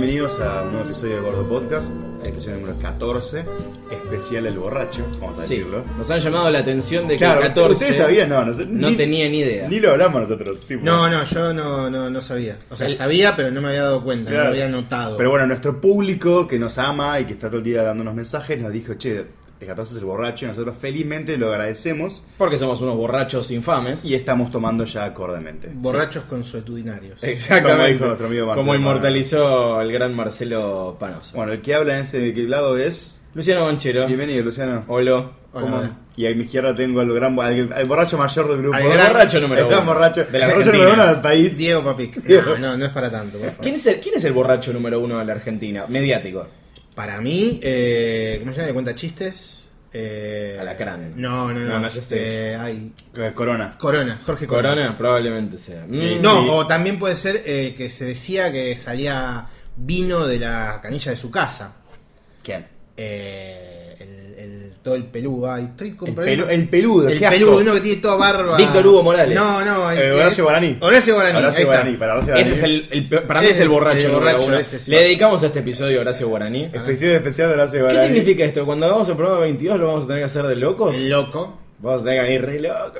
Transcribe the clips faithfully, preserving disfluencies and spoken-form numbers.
bienvenidos a un nuevo episodio de Gordo Podcast, episodio número catorce, especial El Borracho, vamos a decirlo. Sí, nos han llamado la atención de que claro, el catorce... ¿Ustedes sabían? No, no, sé, no ni, tenía ni idea. Ni lo hablamos nosotros. Tipo. No, no, yo no, no, no sabía. O sea, el... sabía, pero no me había dado cuenta, claro. No lo había notado. Pero bueno, nuestro público que nos ama y que está todo el día dándonos mensajes nos dijo, che... El catorce es el borracho y nosotros felizmente lo agradecemos. Porque somos unos borrachos infames. Y estamos tomando ya acordemente. Borrachos sí. Consuetudinarios. Exactamente. Como dijo nuestro amigo Marcelo. Como inmortalizó el gran Marcelo Panoso. Bueno, el que habla en ese lado es... Luciano Banchero. Bienvenido, Luciano. Hola. Hola. Y a mi izquierda tengo al gran al, al borracho mayor del grupo. El gran borracho número el uno. gran borracho, de la el borracho número uno del país. Diego Papic. No, no, no es para tanto, por favor. ¿Quién es el, quién es el borracho número uno de la Argentina? Mediático. Para mí, eh, ¿cómo se llama? ¿De cuenta chistes? Eh, Alacrán. No, no, no. No, no, ya sé. Eh, ay. Corona. Corona, Jorge Corona. Corona probablemente sea. Mm, no, sí. O también puede ser eh, que se decía que salía vino de la canilla de su casa. ¿Quién? Eh, el, el, todo el peludo. Ay, estoy con el, pelu, el peludo. El peludo, uno que tiene toda barba. Víctor Hugo Morales. No, no. El eh, Horacio Guaraní. Horacio Guaraní. Horacio Guaraní. Para Horacio Guaraní. Ese es el, el, para mí es, es el borracho. El borracho ese, sí. Le dedicamos a este episodio a Horacio Guaraní. Episodio especial de Horacio Guaraní. ¿Qué significa esto? Cuando hagamos el programa veintidós lo vamos a tener que hacer de locos. El loco. Vamos a tener que venir re loco.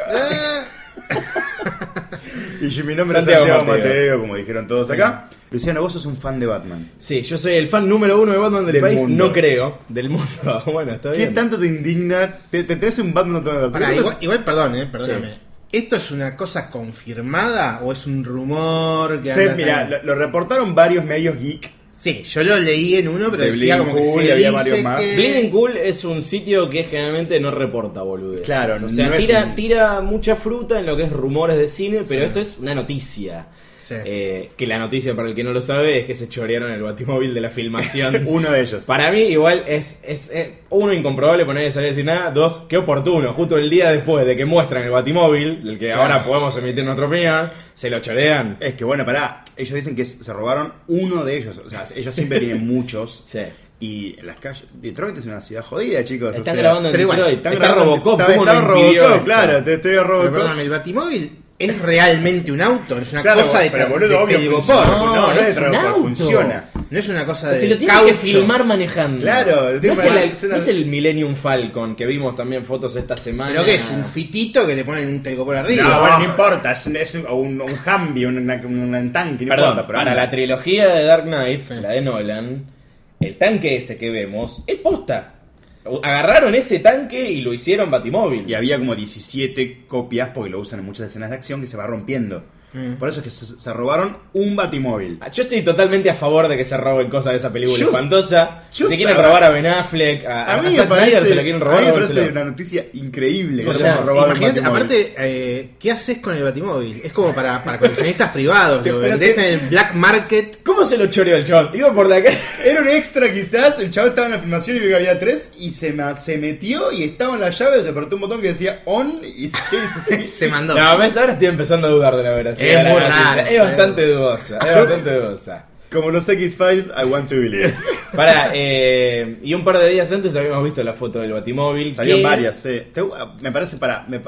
Y mi nombre es Santiago Mateo. Mateo, como dijeron todos sí. acá. Luciano, vos sos un fan de Batman. Sí, yo soy el fan número uno de Batman del, del país, mundo. No creo, del mundo. Bueno, está bien. ¿Qué tanto te indigna? ¿Te, te traes un Batman todo el Pará, igual, igual, perdón, eh, perdóname. Sí. ¿Esto es una cosa confirmada o es un rumor? Que sí, mira, lo, lo reportaron varios medios geek. Sí, yo lo leí en uno, pero de decía como que cool, se había dice varios más. que... Bleeding Cool es un sitio que generalmente no reporta boludeces. Claro, o sea, no tira, un... tira mucha fruta en lo que es rumores de cine, pero sí. esto es una noticia. Sí. Eh, que la noticia, para el que no lo sabe, es que se chorearon el batimóvil de la filmación. Uno de ellos. Para mí, igual, es, es, es uno, incomprobable por nadie salir a decir nada. Dos, qué oportuno. Justo el día después de que muestran el batimóvil, del que claro. ahora podemos emitir nuestra opinión, se lo chorean. Es que bueno, pará. Ellos dicen que se robaron uno de ellos. O sea, ellos siempre tienen muchos. Sí. Y en las calles. Detroit es una ciudad jodida, chicos. Están o sea, grabando en Detroit. Igual, están está Robocop. Está, ¿Cómo está no impidió Robocop, esto? claro. Te estoy Robocop. Pero perdón, el batimóvil es realmente un auto. Es una claro, cosa de pero, de, boludo, de obvio, telgopor. No, no, no es de un auto. Funciona. No es una cosa de si lo tiene caucho. que filmar manejando. Claro. No es, el, no es el Millennium Falcon que vimos también fotos esta semana. ¿Pero qué es? ¿Un fitito que le ponen un telgopor arriba? No, bueno, no importa. Es un, es un, un, un Humvee, un, un, un tanque, no Perdón, importa. Pero para anda. la trilogía de Dark Knight, sí. la de Nolan, el tanque ese que vemos es posta. Agarraron ese tanque y lo hicieron batimóvil. Y había como diecisiete copias, porque lo usan en muchas escenas de acción, que se va rompiendo. Mm. Por eso es que se, se robaron un batimóvil. Yo estoy totalmente a favor de que se roben cosas de esa película yo, espantosa. Yo si quieren robar a Ben Affleck, a, a, a, mí a Zack parece, Snyder se lo quieren robar. A mí me parece dárselo. una noticia increíble. O que sea, robado imagínate, aparte, eh, ¿qué haces con el batimóvil? Es como para, para coleccionistas privados. Lo vendés en el black market. ¿Cómo se lo choreó el chabón? Iba por la calle. Era un extra quizás. El chavo estaba en la filmación y vio que había tres. Y se, se metió y estaba en la llave. Se apretó un botón que decía on. Y se, se, se mandó. No, ves, ahora estoy empezando a dudar de la veracidad. Es muy raro. Es bastante dudosa. Es bastante dudosa. Como los X-Files, I want to believe. Pará, eh, y un par de días antes habíamos visto la foto del batimóvil. Salieron que... varias, sí. Me parece, para me,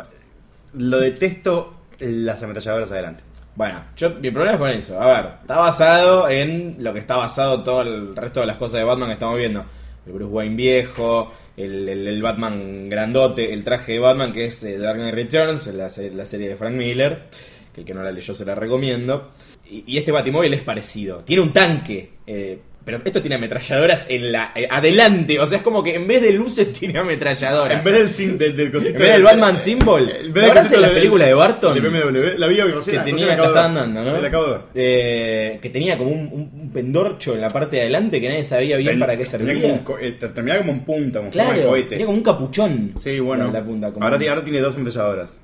lo detesto las ametralladoras adelante. Bueno, yo, mi problema es con eso. A ver, está basado en lo que está basado todo el resto de las cosas de Batman que estamos viendo. El Bruce Wayne viejo, el, el, el Batman grandote, el traje de Batman que es eh, Dark Knight Returns, la, la serie de Frank Miller, que el que no la leyó se la recomiendo. Y, y este batimóvil es parecido. Tiene un tanque, eh, pero esto tiene ametralladoras en la eh, adelante. O sea, es como que en vez de luces tiene ametralladoras. En vez del, sim, del, del cosito. En vez del Batman Symbol. ¿Ahora en la película de Barton? De B M W. La vi hoy recién. Que tenía, la estaban dando, ¿no? La acabo de ver. Eh, que tenía como un, un, un pendorcho en la parte de adelante que nadie sabía bien Ten, para qué servía. Tenía como un, eh, terminaba como un punta, como claro, un cohete. Tenía como un capuchón. Sí, bueno. La punta, como ahora, un... ahora tiene dos ametralladoras.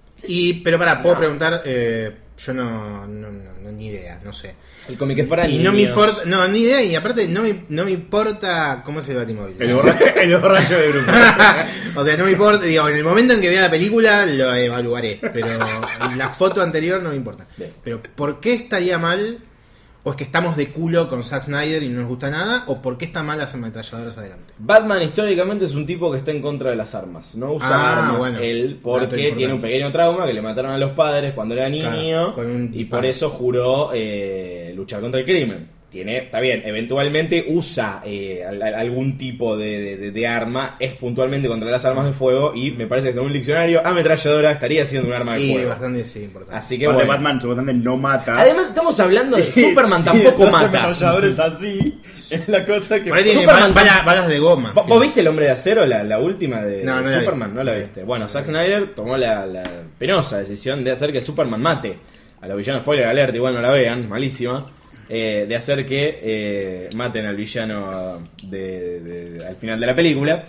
Y, pero pará, puedo no. preguntar... Eh, yo no, no, no, no, ni idea, no sé. El cómic es para y niños. no me importa, no, ni idea, y aparte no me, no me importa cómo es el batimóvil. El borracho, el borracho de grupo. O sea, no me importa, digo, en el momento en que vea la película lo evaluaré, pero en la foto anterior no me importa. Bien. Pero ¿por qué estaría mal? ¿O es que estamos de culo con Zack Snyder y no nos gusta nada? ¿O por qué están mal las ametralladoras adelante? Batman históricamente es un tipo que está en contra de las armas. No usa ah, armas bueno, él porque tiene un pequeño trauma que le mataron a los padres cuando era niño. Claro, y por eso juró eh, luchar contra el crimen. tiene, está bien, eventualmente usa eh, al, al, algún tipo de, de, de arma, es puntualmente contra las armas de fuego, y me parece que según un diccionario, ametralladora estaría siendo un arma de Y fuego. bastante, sí, importante. Así que Aparte, bueno. Batman supuestamente no mata. Además estamos hablando de Superman tampoco Tiene dos mata. ametralladores así, es la cosa que... Por ahí tiene Superman- bal- balas, balas de goma. ¿Vos, vos viste El Hombre de Acero, la, la última de, No, de no la vi. Superman? No la viste. Bueno, Zack Snyder tomó la, la penosa decisión de hacer que Superman mate a los villanos. Spoiler alert, igual no la vean, malísima. Eh, de hacer que eh, maten al villano de, de- de- al final de la película.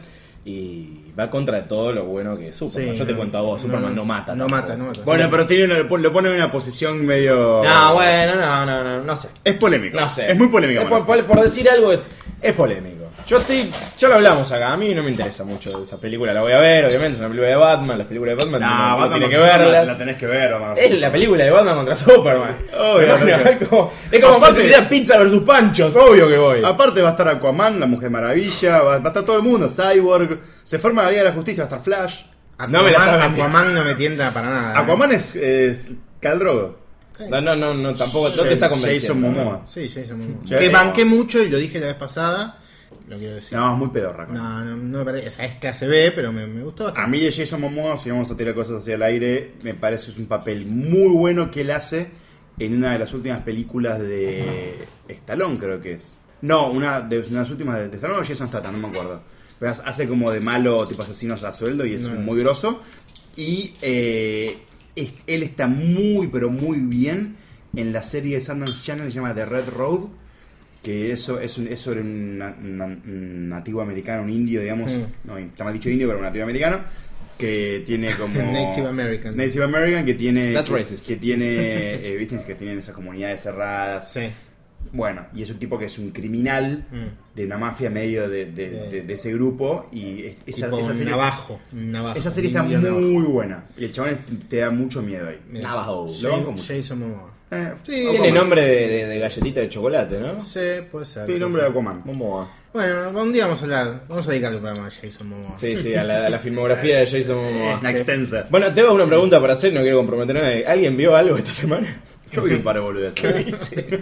Y va contra todo lo bueno que es Superman. Sí, Yo te no, cuento a vos, Superman no, mata. No tampoco. mata, no mata. Bueno, pero tiene una- lo pone en una posición medio... No, bueno, no, no, no, no sé. Es polémico. No sé. Es muy polémico. Es por, por- por decir algo es, es polémico. Yo estoy, ya lo hablamos acá, a mí no me interesa mucho esa película, la voy a ver, obviamente, es una película de Batman, las películas de Batman No, uno- uno Batman tiene que contra Superman verlas. La tenés que ver, Batman. Es la película de Batman contra Superman. Obvio, Hermano, obvio. es como, es como Aparte- si te pizza versus Panchos, obvio que voy. Aparte va a estar Aquaman, la Mujer Maravilla, va, va a estar todo el mundo, Cyborg, se forma la Liga de la Justicia, va a estar Flash. Aquaman, No me la estás Aquaman no me tienta para nada. ¿eh? Aquaman es, es Khal Drogo. No, no, no, no, tampoco, no te está convenciendo. Jason Momoa. Sí, Jason Momoa. Ya, Que eh, banqué mucho y lo dije la vez pasada. Lo quiero decir. No, es muy pedorra. No, no, no me parece. O sea, es clase B, pero me, me gustó A bastante. mí de Jason Momoa, si vamos a tirar cosas hacia el aire, me parece que es un papel muy bueno que él hace en una de las últimas películas de Stallone, creo que es. No, una de, una de las últimas de, de Stallone o Jason Statham, no me acuerdo. Pero hace como de malo, tipo asesinos a sueldo, y es No. muy grosso. Y eh, es- él está muy, pero muy bien en la serie de Sundance Channel, se llama The Red Road, que eso es, un, es sobre un, na- na- un nativo americano, un indio, digamos, Mm. no, está mal dicho indio, pero un nativo americano, que tiene como... Native American. Native American, que tiene... That's que, racist. que tiene, eh, viste, que tienen esas comunidades cerradas. Sí. Bueno, y es un tipo que es un criminal Mm. de una mafia medio de, de, Sí. de- de ese grupo, y es- esa, Tipo esa un serie... navajo, un navajo. Esa serie un está indio navajo. muy buena, y el chabón es- te da mucho miedo ahí. Mira, Navajo. Lo banco mucho. Jason Momoa. Eh, Sí, Tiene Aquaman. nombre de, de, de galletita de chocolate, ¿no? Sí, puede ser. Tiene puede nombre de ser. Aquaman. Momoa. Bueno, un día vamos a hablar. Vamos a dedicarle un programa a Jason Momoa. Sí, sí, a la, a la filmografía de Jason Momoa. Es una extensa. Bueno, tengo una pregunta para hacer, no quiero comprometer a nadie. ¿Alguien vio algo esta semana? Yo vi un par de boludeces.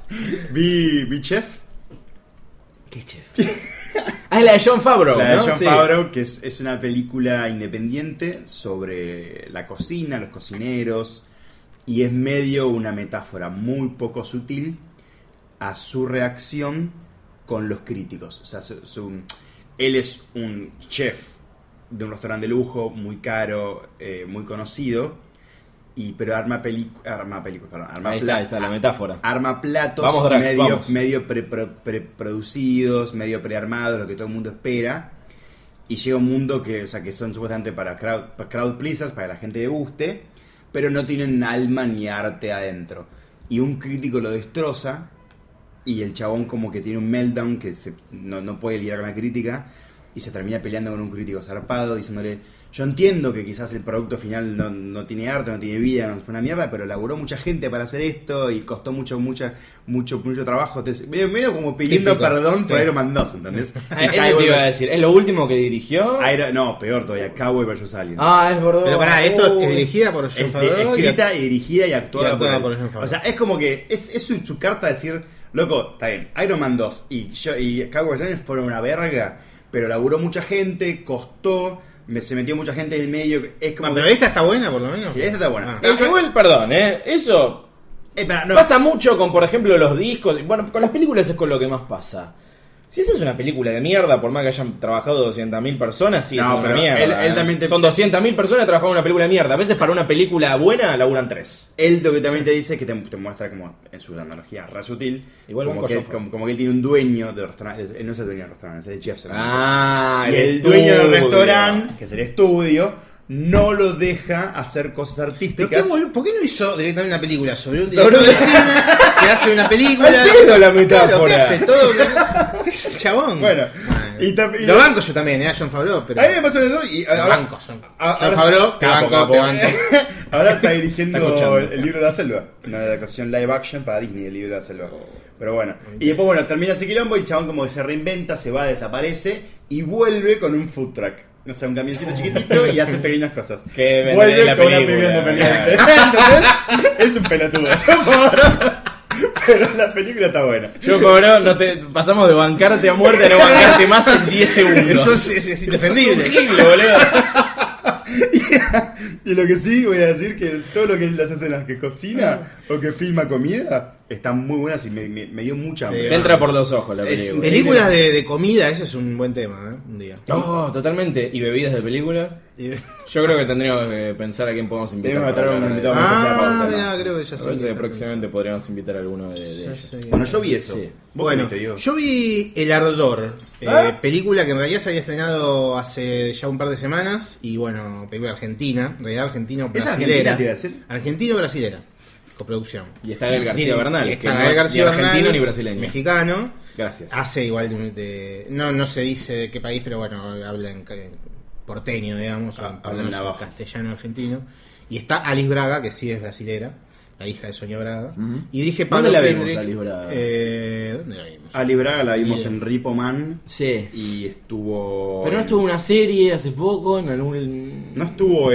vi, vi Chef. ¿Qué chef? Ah, es la de John Favreau, La de ¿no? Jon Sí. Favreau, que es, es una película independiente sobre la cocina, los cocineros, y es medio una metáfora muy poco sutil a su reacción con los críticos. O sea, su- su- él es un chef de un restaurante de lujo, muy caro, eh, muy conocido, y pero arma películas, arma películas, perdón, arma Ahí está, pla- ahí está la metáfora. arma platos Vamos, Drax, medio, vamos. medio pre- pre- preproducidos, medio prearmados, lo que todo el mundo espera. Y llega un mundo que, o sea, que son supuestamente para crowd, para crowd pleasers, para que la gente le guste, pero no tienen alma ni arte adentro. Y un crítico lo destroza, y el chabón como que tiene un meltdown que se- no, no puede lidiar con la crítica, y se termina peleando con un crítico zarpado, diciéndole: yo entiendo que quizás el producto final no, no tiene arte, no tiene vida, no fue una mierda, pero laburó mucha gente para hacer esto y costó mucho, mucha, mucho, mucho trabajo. Entonces, medio, medio como pidiendo Típico, perdón sí. por Iron Man dos, ¿entendés? Ah, Y eso Cowboy- te iba a decir. ¿Es lo último que dirigió? Iron- no, peor todavía, Cowboy versus Aliens. Ah, es verdad. Pero pará, esto Uy. es dirigida por Jon Es de- Favreau. y- escrita y dirigida y actuada, y actuada por, por él. Jon Favreau. O sea, es como que es, es su, su carta de decir: loco, está bien, Iron Man dos y, yo, y Cowboy versus Aliens fueron una verga, pero laburó mucha gente, costó, me- se metió mucha gente en el medio. Es como Ah, que- pero esta está buena, por lo menos. Sí, esta está buena. Ah. Eh, Igual, perdón, ¿eh? Eso Eh, pará, no. pasa mucho con, por ejemplo, los discos. Bueno, con las películas es con lo que más pasa. Si esa es una película de mierda, por más que hayan trabajado doscientas mil personas, sí, No, es una pero mierda. él- él ¿eh? también te- Son doscientas mil personas trabajando en una película de mierda. A veces para una película buena laburan tres. Él lo que también te dice es que te, te muestra como en su analogía re sutil, Igual como, banco que, yo. como, como que él tiene un dueño de restaurante. Él no es el dueño del restaurante, es el chef. solamente. Ah, y el dueño del restaurante, que es el estudio, no lo deja hacer cosas ¿Pero artísticas. qué, boludo? ¿Por qué no hizo directamente una película sobre un Sobre director un- de cine que hace una película? Al pedo la Claro, metáfora. ¿qué hace todo? ¿Qué es el chabón? Bueno, Ah, y ta- y lo lo- banco yo también, eh, a Jon Favreau, pero... A mí me pasó el error y Lo ahora, banco, Jon a- Jon ahora- Favreau, te Capo, banco, capo. te banco. Ahora está Está dirigiendo escuchando. el, el libro de la selva, una adaptación live action para Disney, el libro de la selva. Pero bueno, y después bueno, termina ese quilombo y el chabón como que se reinventa, se va, desaparece y vuelve con un food truck. O sea, un camioncito chiquitito y hace pequeñas cosas. Que vende Vuelve la con una película. película independiente. Entonces, es un pelotudo. Pero la película está buena. Yo, Favreau, no te pasamos de bancarte a muerte a no bancarte más en diez segundos. Eso es, es, es indefendible. Eso es un gil, boludo. Y lo que sí voy a decir que todo lo que es las escenas que cocina o que filma comida están muy buenas y me, me, me dio mucha hambre. Sí. Te entra por los ojos la Es película. Películas de, de comida, ese es un buen tema, ¿eh? Un día. Oh, totalmente. ¿Y bebidas de película? Y- Yo creo que tendríamos que pensar a quién podemos invitar. Tenemos que para traer un hablar de invitado eso. muy especial para Ah, el tema. mira, creo que ya Me sé. parece que quién próximamente podríamos invitar a alguno de, de Ya ellos. sé. Bueno, yo vi eso. Sí. ¿Vos Bueno, qué viste, Diego? yo vi El Ardor, eh, ¿Ah? película que en realidad se había estrenado hace ya un par de semanas y bueno, película argentina, en realidad argentina o ¿Es brasilera. argentina, te iba a decir? Argentino-brasilera, coproducción. Y está Gael Y- García y Bernal, está que no Gael es García ni argentino Bernal, ni brasileño. mexicano. Gracias. Hace igual de, de- no no se dice de qué país, pero bueno, habla en, en porteño, digamos, Ah, o habla en en navajo. castellano argentino. Y está Alice Braga, que sí es brasilera, la hija de Sonia Braga. Ujú. Y dirige ¿Dónde Pablo la vimos, Fendrick. Alice Braga? Eh, ¿Dónde la vimos? Ali Braga la vimos Bien. en Ripoman Sí. y estuvo. Pero no en- estuvo una serie hace poco en algún. No estuvo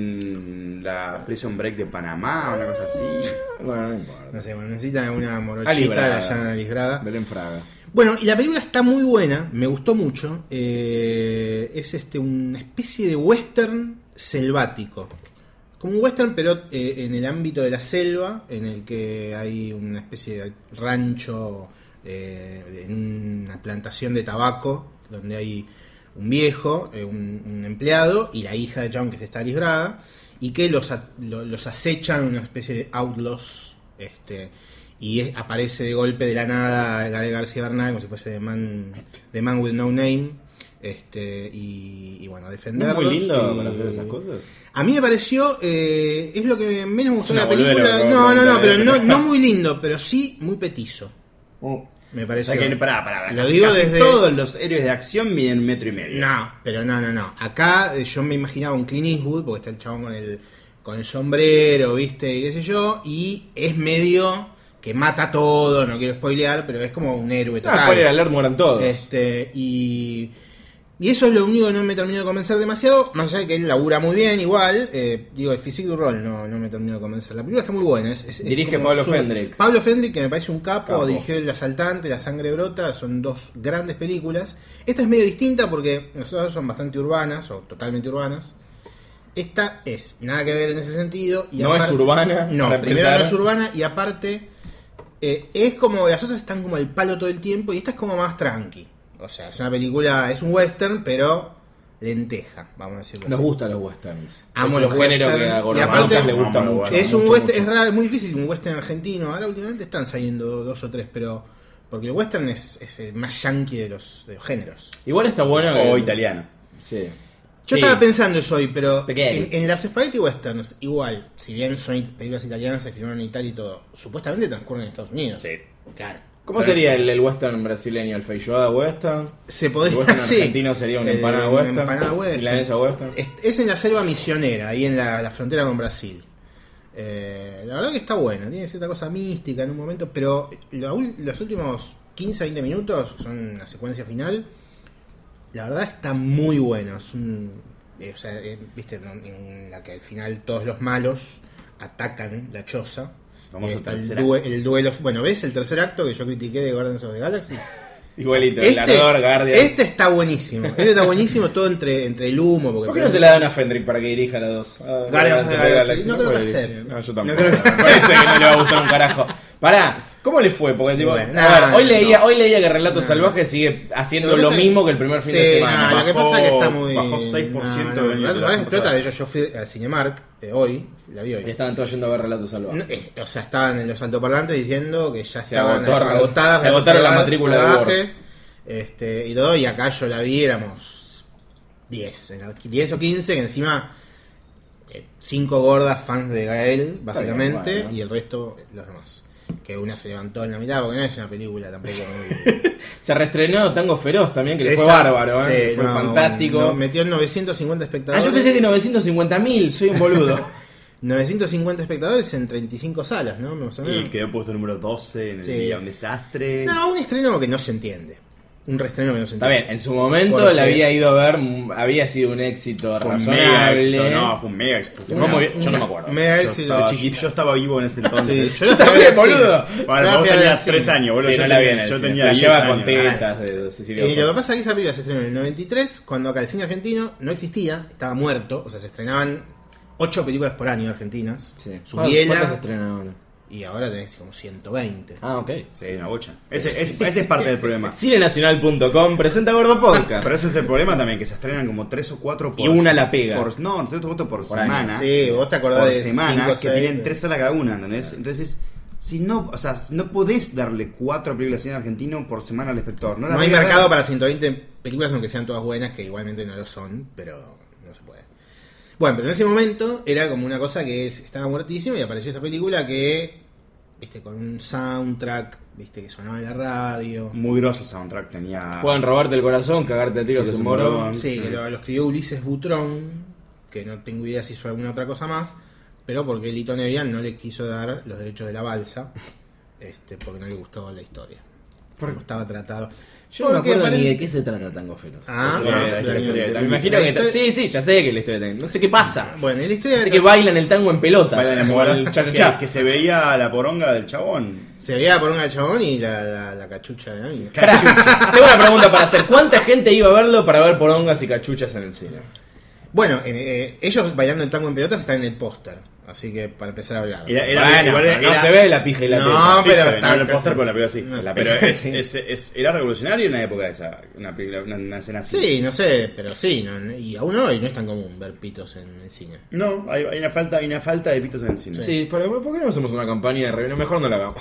en la Prison Break de Panamá o una cosa así. Bueno, no importa. No sé, bueno, necesitan una Ali morochita, Braga. la llaman Alice Braga. Belén Fraga. Bueno, y la película está muy buena, me gustó mucho. Eh, es este una especie de western selvático. Como un western, pero eh, en el ámbito de la selva, en el que hay una especie de rancho, eh, en una plantación de tabaco, donde hay un viejo, eh, un, un empleado, y la hija de John, que es esta Alice Braga, y que los, a- lo- los acechan una especie de outlaws, este, y es- aparece de golpe de la nada Gael García Bernal, como si fuese The Man, The Man with No Name, este, y, y bueno, ¿No defenderlos. es muy lindo y- para hacer esas cosas? A mí me pareció, eh, es lo que menos me gustó Es de la una boludez lo película. que No, acabo de no, no, contar, pero eh. no, no muy lindo, pero sí muy petizo. Me O pareció. sea que, pará, pará, pará, Lo casi- digo casi desde- todos los héroes de acción miden un metro y medio. No, pero no, no, no. Acá eh, yo me imaginaba un Clint Eastwood, porque está el chabón con el, con el sombrero, viste, y qué sé yo, y es medio que mata todo, no quiero spoilear, pero es como un héroe total. Ah, spoiler alert, mueran todos. Este, y, y eso es lo único que no me terminó de convencer demasiado, más allá de que él labura muy bien igual, eh, digo, el physique du rol no, no me terminó de convencer. La película está muy buena. Es, es- es Dirige como Pablo su- Fendrick. Pablo Fendrick, que me parece un capo, Capo. dirigió El Asaltante, La Sangre Brota, son dos grandes películas. Esta es medio distinta porque las otras son bastante urbanas, o totalmente urbanas. Esta es nada que ver en ese sentido. Y No es urbana, No, para primero empezar. no es urbana y aparte eh, es como, las otras están como el palo todo el tiempo y esta es como más tranqui. O sea, es una película, es un western, pero lenteja, vamos a decirlo Nos así. gustan los westerns. Amo es los un género western. que a Y Gordomantas aparte- le gusta Amo los mucho. Es un mucho, western, mucho. es raro, es muy difícil un western argentino. Ahora últimamente están saliendo dos o tres, pero porque el western es, es el más yankee de los, de los géneros. Igual está bueno que... O italiano. Sí. Yo Sí. estaba pensando eso hoy, pero Spaghetti. en, en las spaghetti westerns, igual, si bien son películas italianas, se filmaron en Italia y todo, supuestamente transcurren en Estados Unidos. Sí. Claro. ¿Cómo Sí. sería el, el western brasileño? ¿El feijoada western? Se ¿El podría western sí. argentino sería una El- empanada una western? empanada western. ¿Milanesa western? Es, es en la selva misionera, ahí en la, la frontera con Brasil. Eh, la verdad que está buena, tiene cierta cosa mística en un momento, pero la ul- los últimos quince a veinte minutos, que son la secuencia final, la verdad está muy buena. Es un, eh, o sea, eh, viste, en, en la que al final todos los malos atacan la choza. Famoso Eh, está el, tercer due- el duelo. Bueno, ¿ves el tercer acto que yo critiqué de Guardians of the Galaxy? Igualito, el ardor, Guardians. este está buenísimo. Este está buenísimo todo entre, entre el humo. Porque ¿Por qué no se la dan a Fendrick para que dirija la dos? Ah, Guardians of the Galaxy. Galaxy, No creo que puede acepte. dirigir. No, yo tampoco. No creo que- Me parece que no le va a gustar un carajo. Pará, ¿cómo le fue? Porque tipo, Bueno, a ver, nah, hoy leía, no. hoy leía que Relatos Nah. Salvajes sigue haciendo Lo que lo pasa- mismo que el primer fin Sí, de semana. no, lo que Bajó- pasa es que está muy. bajó seis por ciento no, de no, la no, semana explota. pasada. De hecho, yo fui al Cinemark eh, hoy, la vi hoy. Y estaban todos yendo a ver Relatos Salvajes. No, es- o sea, estaban en los altoparlantes diciendo que ya Se estaban agotó- agotadas se agotaron las la matrícula de salvajes, este, y todo, y acá yo la vi, éramos diez, diez o quince, que encima cinco gordas fans de Gael, básicamente, bien, bueno. y el resto los demás. Que una se levantó en la mitad, porque no es una película tampoco muy... Se reestrenó Tango Feroz también, que le fue Esa- bárbaro, ¿eh? sí, fue no, fantástico. no, metió novecientos cincuenta ah, espectadores. yo pensé que novecientos cincuenta mil, soy un boludo. novecientos cincuenta espectadores en treinta y cinco salas, ¿no? Más o menos. Y quedó puesto número doce en el Sí. día, un desastre. No, un estreno que no se entiende. un reestreno que no se Está bien, en su momento Porque- la había ido a ver, mm, había sido un éxito Fue un mega razonable. éxito, no, fue un mega éxito. Fue una- muy bien, yo no me acuerdo. Mega Yo éxito. estaba, chiquito. yo estaba vivo en ese entonces. Sí, yo la también, fui a ver al boludo. cine. Bueno, Yo la vos fui a ver tenías al tres cine. años, boludo. Sí, yo no la tenía, vi en el yo cine. tenía La diez lleva años. con tetas de Cecilia Eh, lo que Roth. pasa es que esa película se estrenó en el noventa y tres, cuando acá el cine argentino no existía, estaba muerto, o sea, se estrenaban ocho películas por año argentinas. Sí. Su ¿Cuántas- biela, ¿Cuántas se estrenan ahora? y ahora tenés como ciento veinte. Ah, ok. Sí, una bocha. Ese, ese, ese es parte del problema. Cinenacional punto com presenta Gordo Podcast. Pero ese es el problema también, que se estrenan como tres o cuatro por Y una la pega. Por, no, tres o cuatro por, Por semana. año. Sí, vos te acordás por de semana, cinco, que seis, tienen de- tres salas cada una, ¿entendés? Entonces, si no, o sea, no podés darle cuatro películas de cine argentino por semana al espectador. No, No, la hay voy a mercado ver. para ciento veinte películas, aunque sean todas buenas, que igualmente no lo son, pero no se puede. Bueno, pero en ese momento era como una cosa que es- estaba muertísimo y apareció esta película que, viste, con un soundtrack, viste, que sonaba en la radio. Muy grosso el soundtrack, tenía... Pueden robarte el corazón, cagarte a tiros Tiros en en morón. morón. Sí, que lo, lo escribió Ulises Butrón, que no tengo idea si hizo alguna otra cosa más, pero porque Lito Nevian no le quiso dar los derechos de la balsa, este, porque no le gustó la historia. Porque estaba tratado. Yo no me Porque acuerdo ni aparent- de qué se trata Tango Feroz. Ah, La historia de- ah, la sí, historia de Me Tango. imagino La que... historia- Sí, sí, ya sé que la historia de Tango. No sé qué pasa. Bueno, en la historia Sé de que bailan el tango en pelotas. Bailan en como bolas, el que, cha-cha-cha. que se veía la poronga del chabón. se veía por un chabón y la, la, la cachucha de la mina. Pará, tengo una pregunta para hacer. ¿Cuánta gente iba a verlo para ver porongas y cachuchas en el cine? Bueno, en- eh, ellos bailando el tango en pelotas están en el póster, así que para empezar a hablar. Era- era- Bueno, igual pero no era- se ve la pija y la No, teta. Sí, pero se ve, está no el casi- póster, pero la película sí. No, la pero película es, sí. es- es- era revolucionario en la época de esa, una, película, una, una escena así. Sí, no sé, pero sí, no, y aún hoy no es tan común ver pitos en el cine. No, hay, hay una falta, hay una falta de pitos en el cine. Sí, pero ¿por qué no hacemos una campaña de review? Mejor no la hagamos.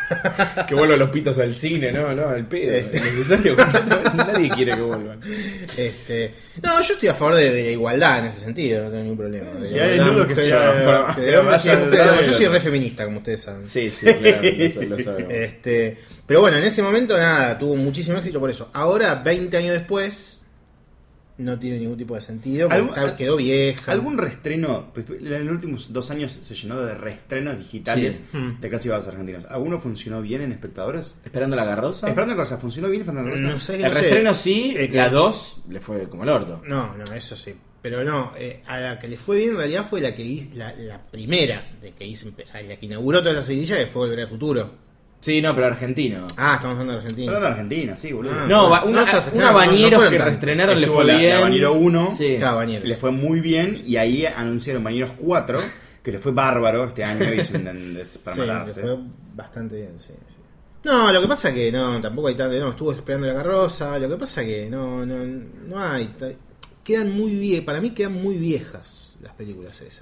Que vuelvan los pitos al cine, no, no, al pedo. Este. Es necesario. Nadie quiere que vuelvan. Este, no, yo estoy a favor de, de la igualdad en ese sentido, no tengo ningún problema. De Si la hay igualdad, desnudo que mujer, sea- que sea de hombres vaya y de al mujeres. lado Yo de soy la- re feminista, como ustedes saben. Sí, sí, claro, lo, lo sabemos. Este, pero bueno, en ese momento nada, tuvo muchísimo éxito por eso. Ahora, veinte años después, no tiene ningún tipo de sentido, porque ¿Algún- está- quedó vieja. ¿Algún reestreno? Pues, en los últimos dos años se llenó de reestrenos digitales Sí. Mm. de casi vas argentinos. ¿Alguno funcionó bien en espectadores? ¿Esperando la garrosa? Esperando cosa, ¿funcionó bien Esperando cosa? No sé, El no sé. reestreno sí, Eh, la dos le fue como el orto. No, no, eso sí. Pero no, eh, a la que le fue bien en realidad fue la que hizo, la, la primera de que hizo, a la que inauguró toda la seguidilla, que fue Volver al Futuro. Sí, no, pero argentino. Ah, estamos hablando de Argentina. Esperando Argentina, sí, boludo. Ah. No, va- no, una, o sea, una no, no Bañeros fueron que tanto. reestrenaron le Estuvo fue la- bien. la Bañero uno. Sí. Cada Bañeros. Le fue muy bien y ahí anunciaron Bañeros cuatro, que le fue bárbaro este año y es un des- para Sí, le matarse. fue bastante bien, sí, sí. No, lo que pasa que no, tampoco hay tanto, no, estuvo esperando la carroza, lo que pasa que no, no, no hay, ta- quedan muy vie, para mí quedan muy viejas las películas esas.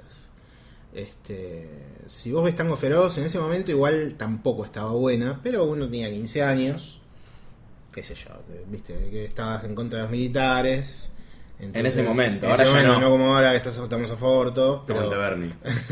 Este, si vos ves Tango Feroz, en ese momento igual tampoco estaba buena, pero uno tenía quince años, qué sé yo, te- viste, que estabas en contra de los militares. En ese momento, en ahora ese ya momento, no. no como ahora que estás, estamos a Forto, Pero pero, Bernie.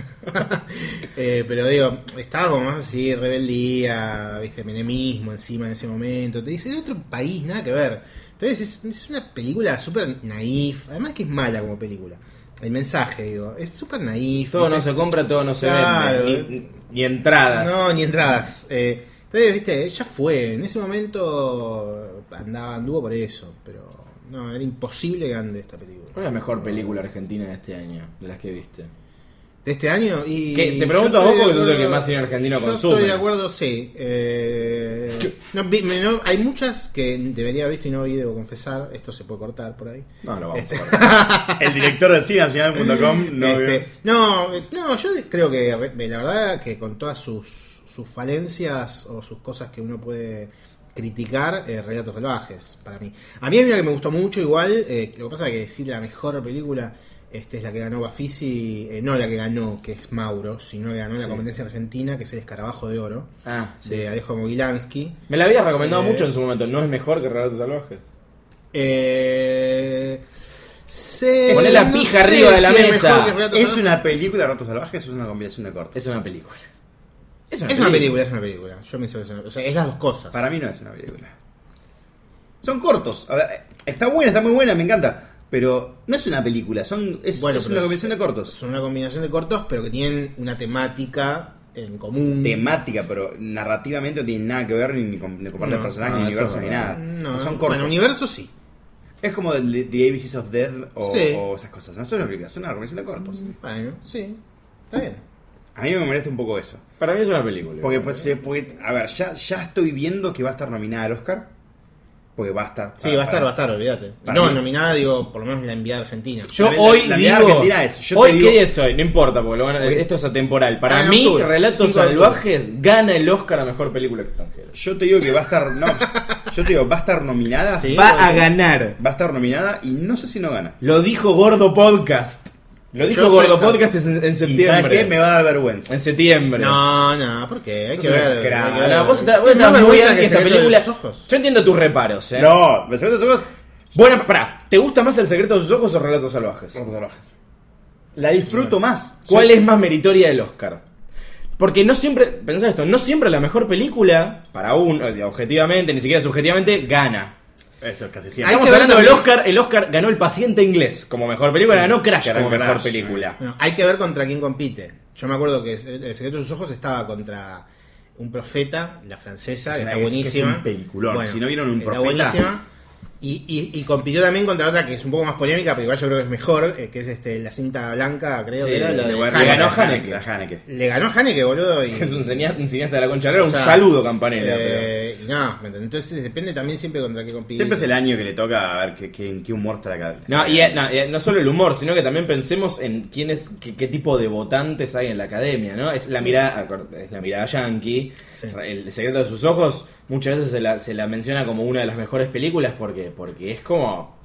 eh, pero digo, estaba como más así, rebeldía, viste, menemismo encima en ese momento. Te dice, en otro país, nada que ver. Entonces es, es una película súper naif, además que es mala como película. El mensaje, digo, es súper naif. Todo no ¿viste? se compra, todo no se Claro. vende. Ni, ni entradas. No, ni entradas. Eh, entonces, viste, ya fue. En ese momento andaba, anduvo por eso, pero no, era imposible que ande esta película. ¿Cuál es la mejor película argentina de este año? De las que viste. ¿De este año? Y ¿Qué? Te yo pregunto a estoy vos de porque sos el acuerdo- que más cine argentino yo consume. Estoy de acuerdo, sí. Eh, no, vi- me- no, hay muchas que debería haber visto y no vi, debo confesar. Esto se puede cortar por ahí. No, lo vamos Este- a ver. El director de cinenacional punto com no Este, vio. no, eh, no, yo creo que re- la verdad que con todas sus, sus falencias o sus cosas que uno puede criticar, eh, Relatos Salvajes, para mí. A mí hay una que me gustó mucho igual, eh, lo que pasa es que decir la mejor película este, es la que ganó Bafisi, eh, no la que ganó, que es Mauro, sino la que ganó en la Sí. competencia argentina, que es El Escarabajo de Oro, Ah, sí. de Alejo Mogilansky. Me la habías recomendado Eh, mucho en su momento. ¿No es mejor que Relatos Salvajes? Eh, sé- Poné la no pija sé arriba de la si es mesa. mejor que Relatos ¿Es Salvajes. una película de Ratos Salvajes o es una combinación de cortes? Es una película. Es Es una película, es una película. Yo me hizo que es una- o sea, es las dos cosas. Para mí no es una película. Son cortos. A ver, está buena, está muy buena, me encanta. Pero no es una película, son, es, Bueno, es pero una combinación de cortos. Son una combinación de cortos, pero que tienen una temática en común. Temática, pero narrativamente no tiene nada que ver ni con, ni con parte No, del personaje, no, ni eso universo, es ni verdad. nada. No, O sea, son cortos. bueno, universo sí. Es como The, The A B Cs of Death o, Sí. o esas cosas. No son una película, son una recomendación de cortos. Bueno, sí. Está bien. A mí me molesta un poco eso. Para mí es una película. Porque, pues, se- porque, a ver, ya, ya estoy viendo que va a estar nominada al Oscar. Porque va a estar. Sí, va a estar, va a estar, olvídate. para No, mí- nominada, digo, por lo menos la enviada a Argentina. Yo La- hoy la digo, mirada argentina es, yo te hoy digo- qué día es hoy, no importa, porque lo van a- Hoy- esto es atemporal. Para Ah, en mí, octubre, Relatos cinco de Salvajes gana el Oscar a Mejor Película Extranjera. Yo te digo que va a estar. No, yo te digo, va a estar nominada. Sí. Va a ganar. Va a estar nominada y no sé si no gana. Lo dijo Gordo Podcast. Lo dijo Yo Gordo soy- Podcast en, en ¿Y septiembre. sabes qué? Me va a dar vergüenza. En septiembre. No, no, ¿por qué? Hay Sos que un ver. exagerado. hay que ver. No, vos estás, vos ¿Qué más estás muy vergüenza anti que esta Secreto de película. sus ojos? Yo entiendo tus reparos, eh. No, ¿me secreto de sus ojos? Bueno, pará, ¿te gusta más El Secreto de sus Ojos o Relatos Salvajes? Relatos salvajes. La disfruto más. ¿Cuál Yo- es más meritoria del Oscar? Porque no siempre, pensá esto, no siempre la mejor película, para uno, objetivamente, ni siquiera subjetivamente, gana. Eso es casi Hay siempre. Estamos que ver hablando del también- Oscar, el Oscar ganó El Paciente Inglés como mejor película, ganó Crash ganó como Crash, mejor sí. película. Bueno, hay que ver contra quién compite. Yo me acuerdo que El Secreto de sus Ojos estaba contra Un Profeta, la francesa, que Es está una- es que es buenísima. un peliculón. Si no vieron Un está Profeta- buenísima. Y, y, y compitió también contra otra que es un poco más polémica, pero igual yo creo que es mejor, eh, que es este la cinta blanca, creo Sí, que era la de de Guardia- Haneke. ganó Haneke. Haneke. La Haneke. Le ganó Haneke, boludo. Y, Es un cineasta, un cineasta de la concha de la lora, o sea, un saludo Campanella. eh, y no, ¿me entendés? Entonces depende también siempre contra qué compite. Siempre es el año que le toca a ver qué, qué, qué humor está la pero- No, y eh, no, y, no solo el humor, sino que también pensemos en quién es, qué, qué tipo de votantes hay en la academia, ¿no? Es la mirada, es la mirada yankee. Sí. El secreto de sus ojos muchas veces se la, se la menciona como una de las mejores películas porque, porque es como...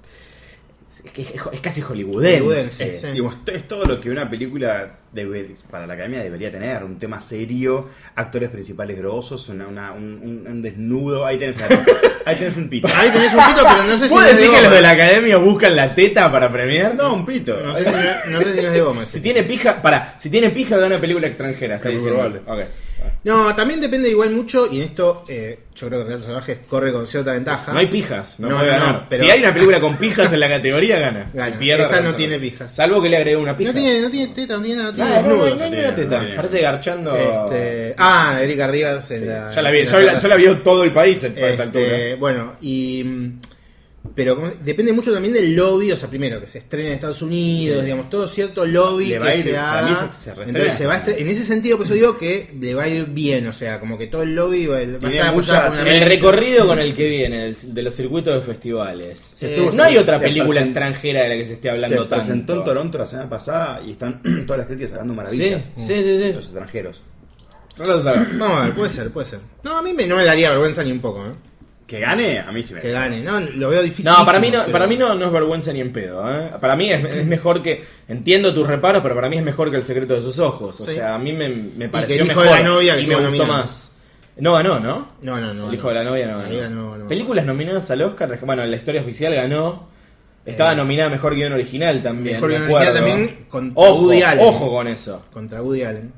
Es, que es, es casi hollywoodense. Hollywoodense, sí. Digamos, esto es todo lo que una película debe- para la academia debería tener. Un tema serio, actores principales grosos, una, una- un, un- un desnudo. Ahí tenés, una- ahí tenés un pito. Ahí tenés un pito, pero no sé si no ¿Puedes es de decir que los goma. de la academia buscan la teta para premiar? No, un pito. No sé si no, no sé si no es de goma. Si ese. tiene pija, para, si tiene pija gana película extranjera, está Es muy diciendo. probable. Ok. No, también depende igual mucho, y en esto eh, yo creo que Relatos Salvajes corre con cierta ventaja. No hay pijas, no, No, puede no, ganar. no, pero- Si hay una película con pijas en la categoría, gana. Gana. Y pierde Esta no Relatos tiene Salvajes. pijas. Salvo que le agregue una pija. No tiene, no tiene teta, no tiene nada, tiene Ah, no, no, desnudos. no hay ni una teta. No tiene. Parece garchando. Este, ah, Erika Rivas en Sí, la. ya la vi, en ya la, ya la vio todo el país a esta Este, altura. bueno, y. mm, Pero como- depende mucho también del lobby, o sea, primero que se estrene en Estados Unidos, Sí. digamos, todo cierto lobby Le que va a ir- se para mí haga. se- se reestrena. Entonces se va a estre- en ese sentido, por eso digo que le va a ir bien, o sea, como que todo el lobby va, va a Tiene estar mucha- apoyado por una El mesa. recorrido con el que viene, el- de los circuitos de festivales. Se estuvo- no hay se- otra se película present- extranjera de la que se esté hablando Se tanto. presentó en Toronto la semana pasada y están todas las críticas hablando Sí, maravillas. sí, sí, sí. Los extranjeros. No lo sabes. Vamos a ver, puede ser, puede ser. No, a mí me, no me daría vergüenza ni un poco, ¿eh? Que gane, a mí sí me Que gane, ¿no? Lo veo difícil. No, para mí no, para mí no, no es vergüenza ni en pedo. ¿eh? Para mí es, es mejor que. Entiendo tus reparos, pero para mí es mejor que El Secreto de sus ojos. O Sí. sea, a mí me, me que pareció el hijo mejor. de la novia que y me estuvo gustó nominado. más. No ganó, ¿no? No, no, no. El hijo de la novia no Ahí ganó. ganó, no. Películas nominadas al Oscar. Bueno, la historia oficial ganó. Estaba Eh, nominada Mejor Guión Original también. Mejor me guion original acuerdo. también contra Ojo, Woody Allen. ojo con eso. Contra Woody Allen.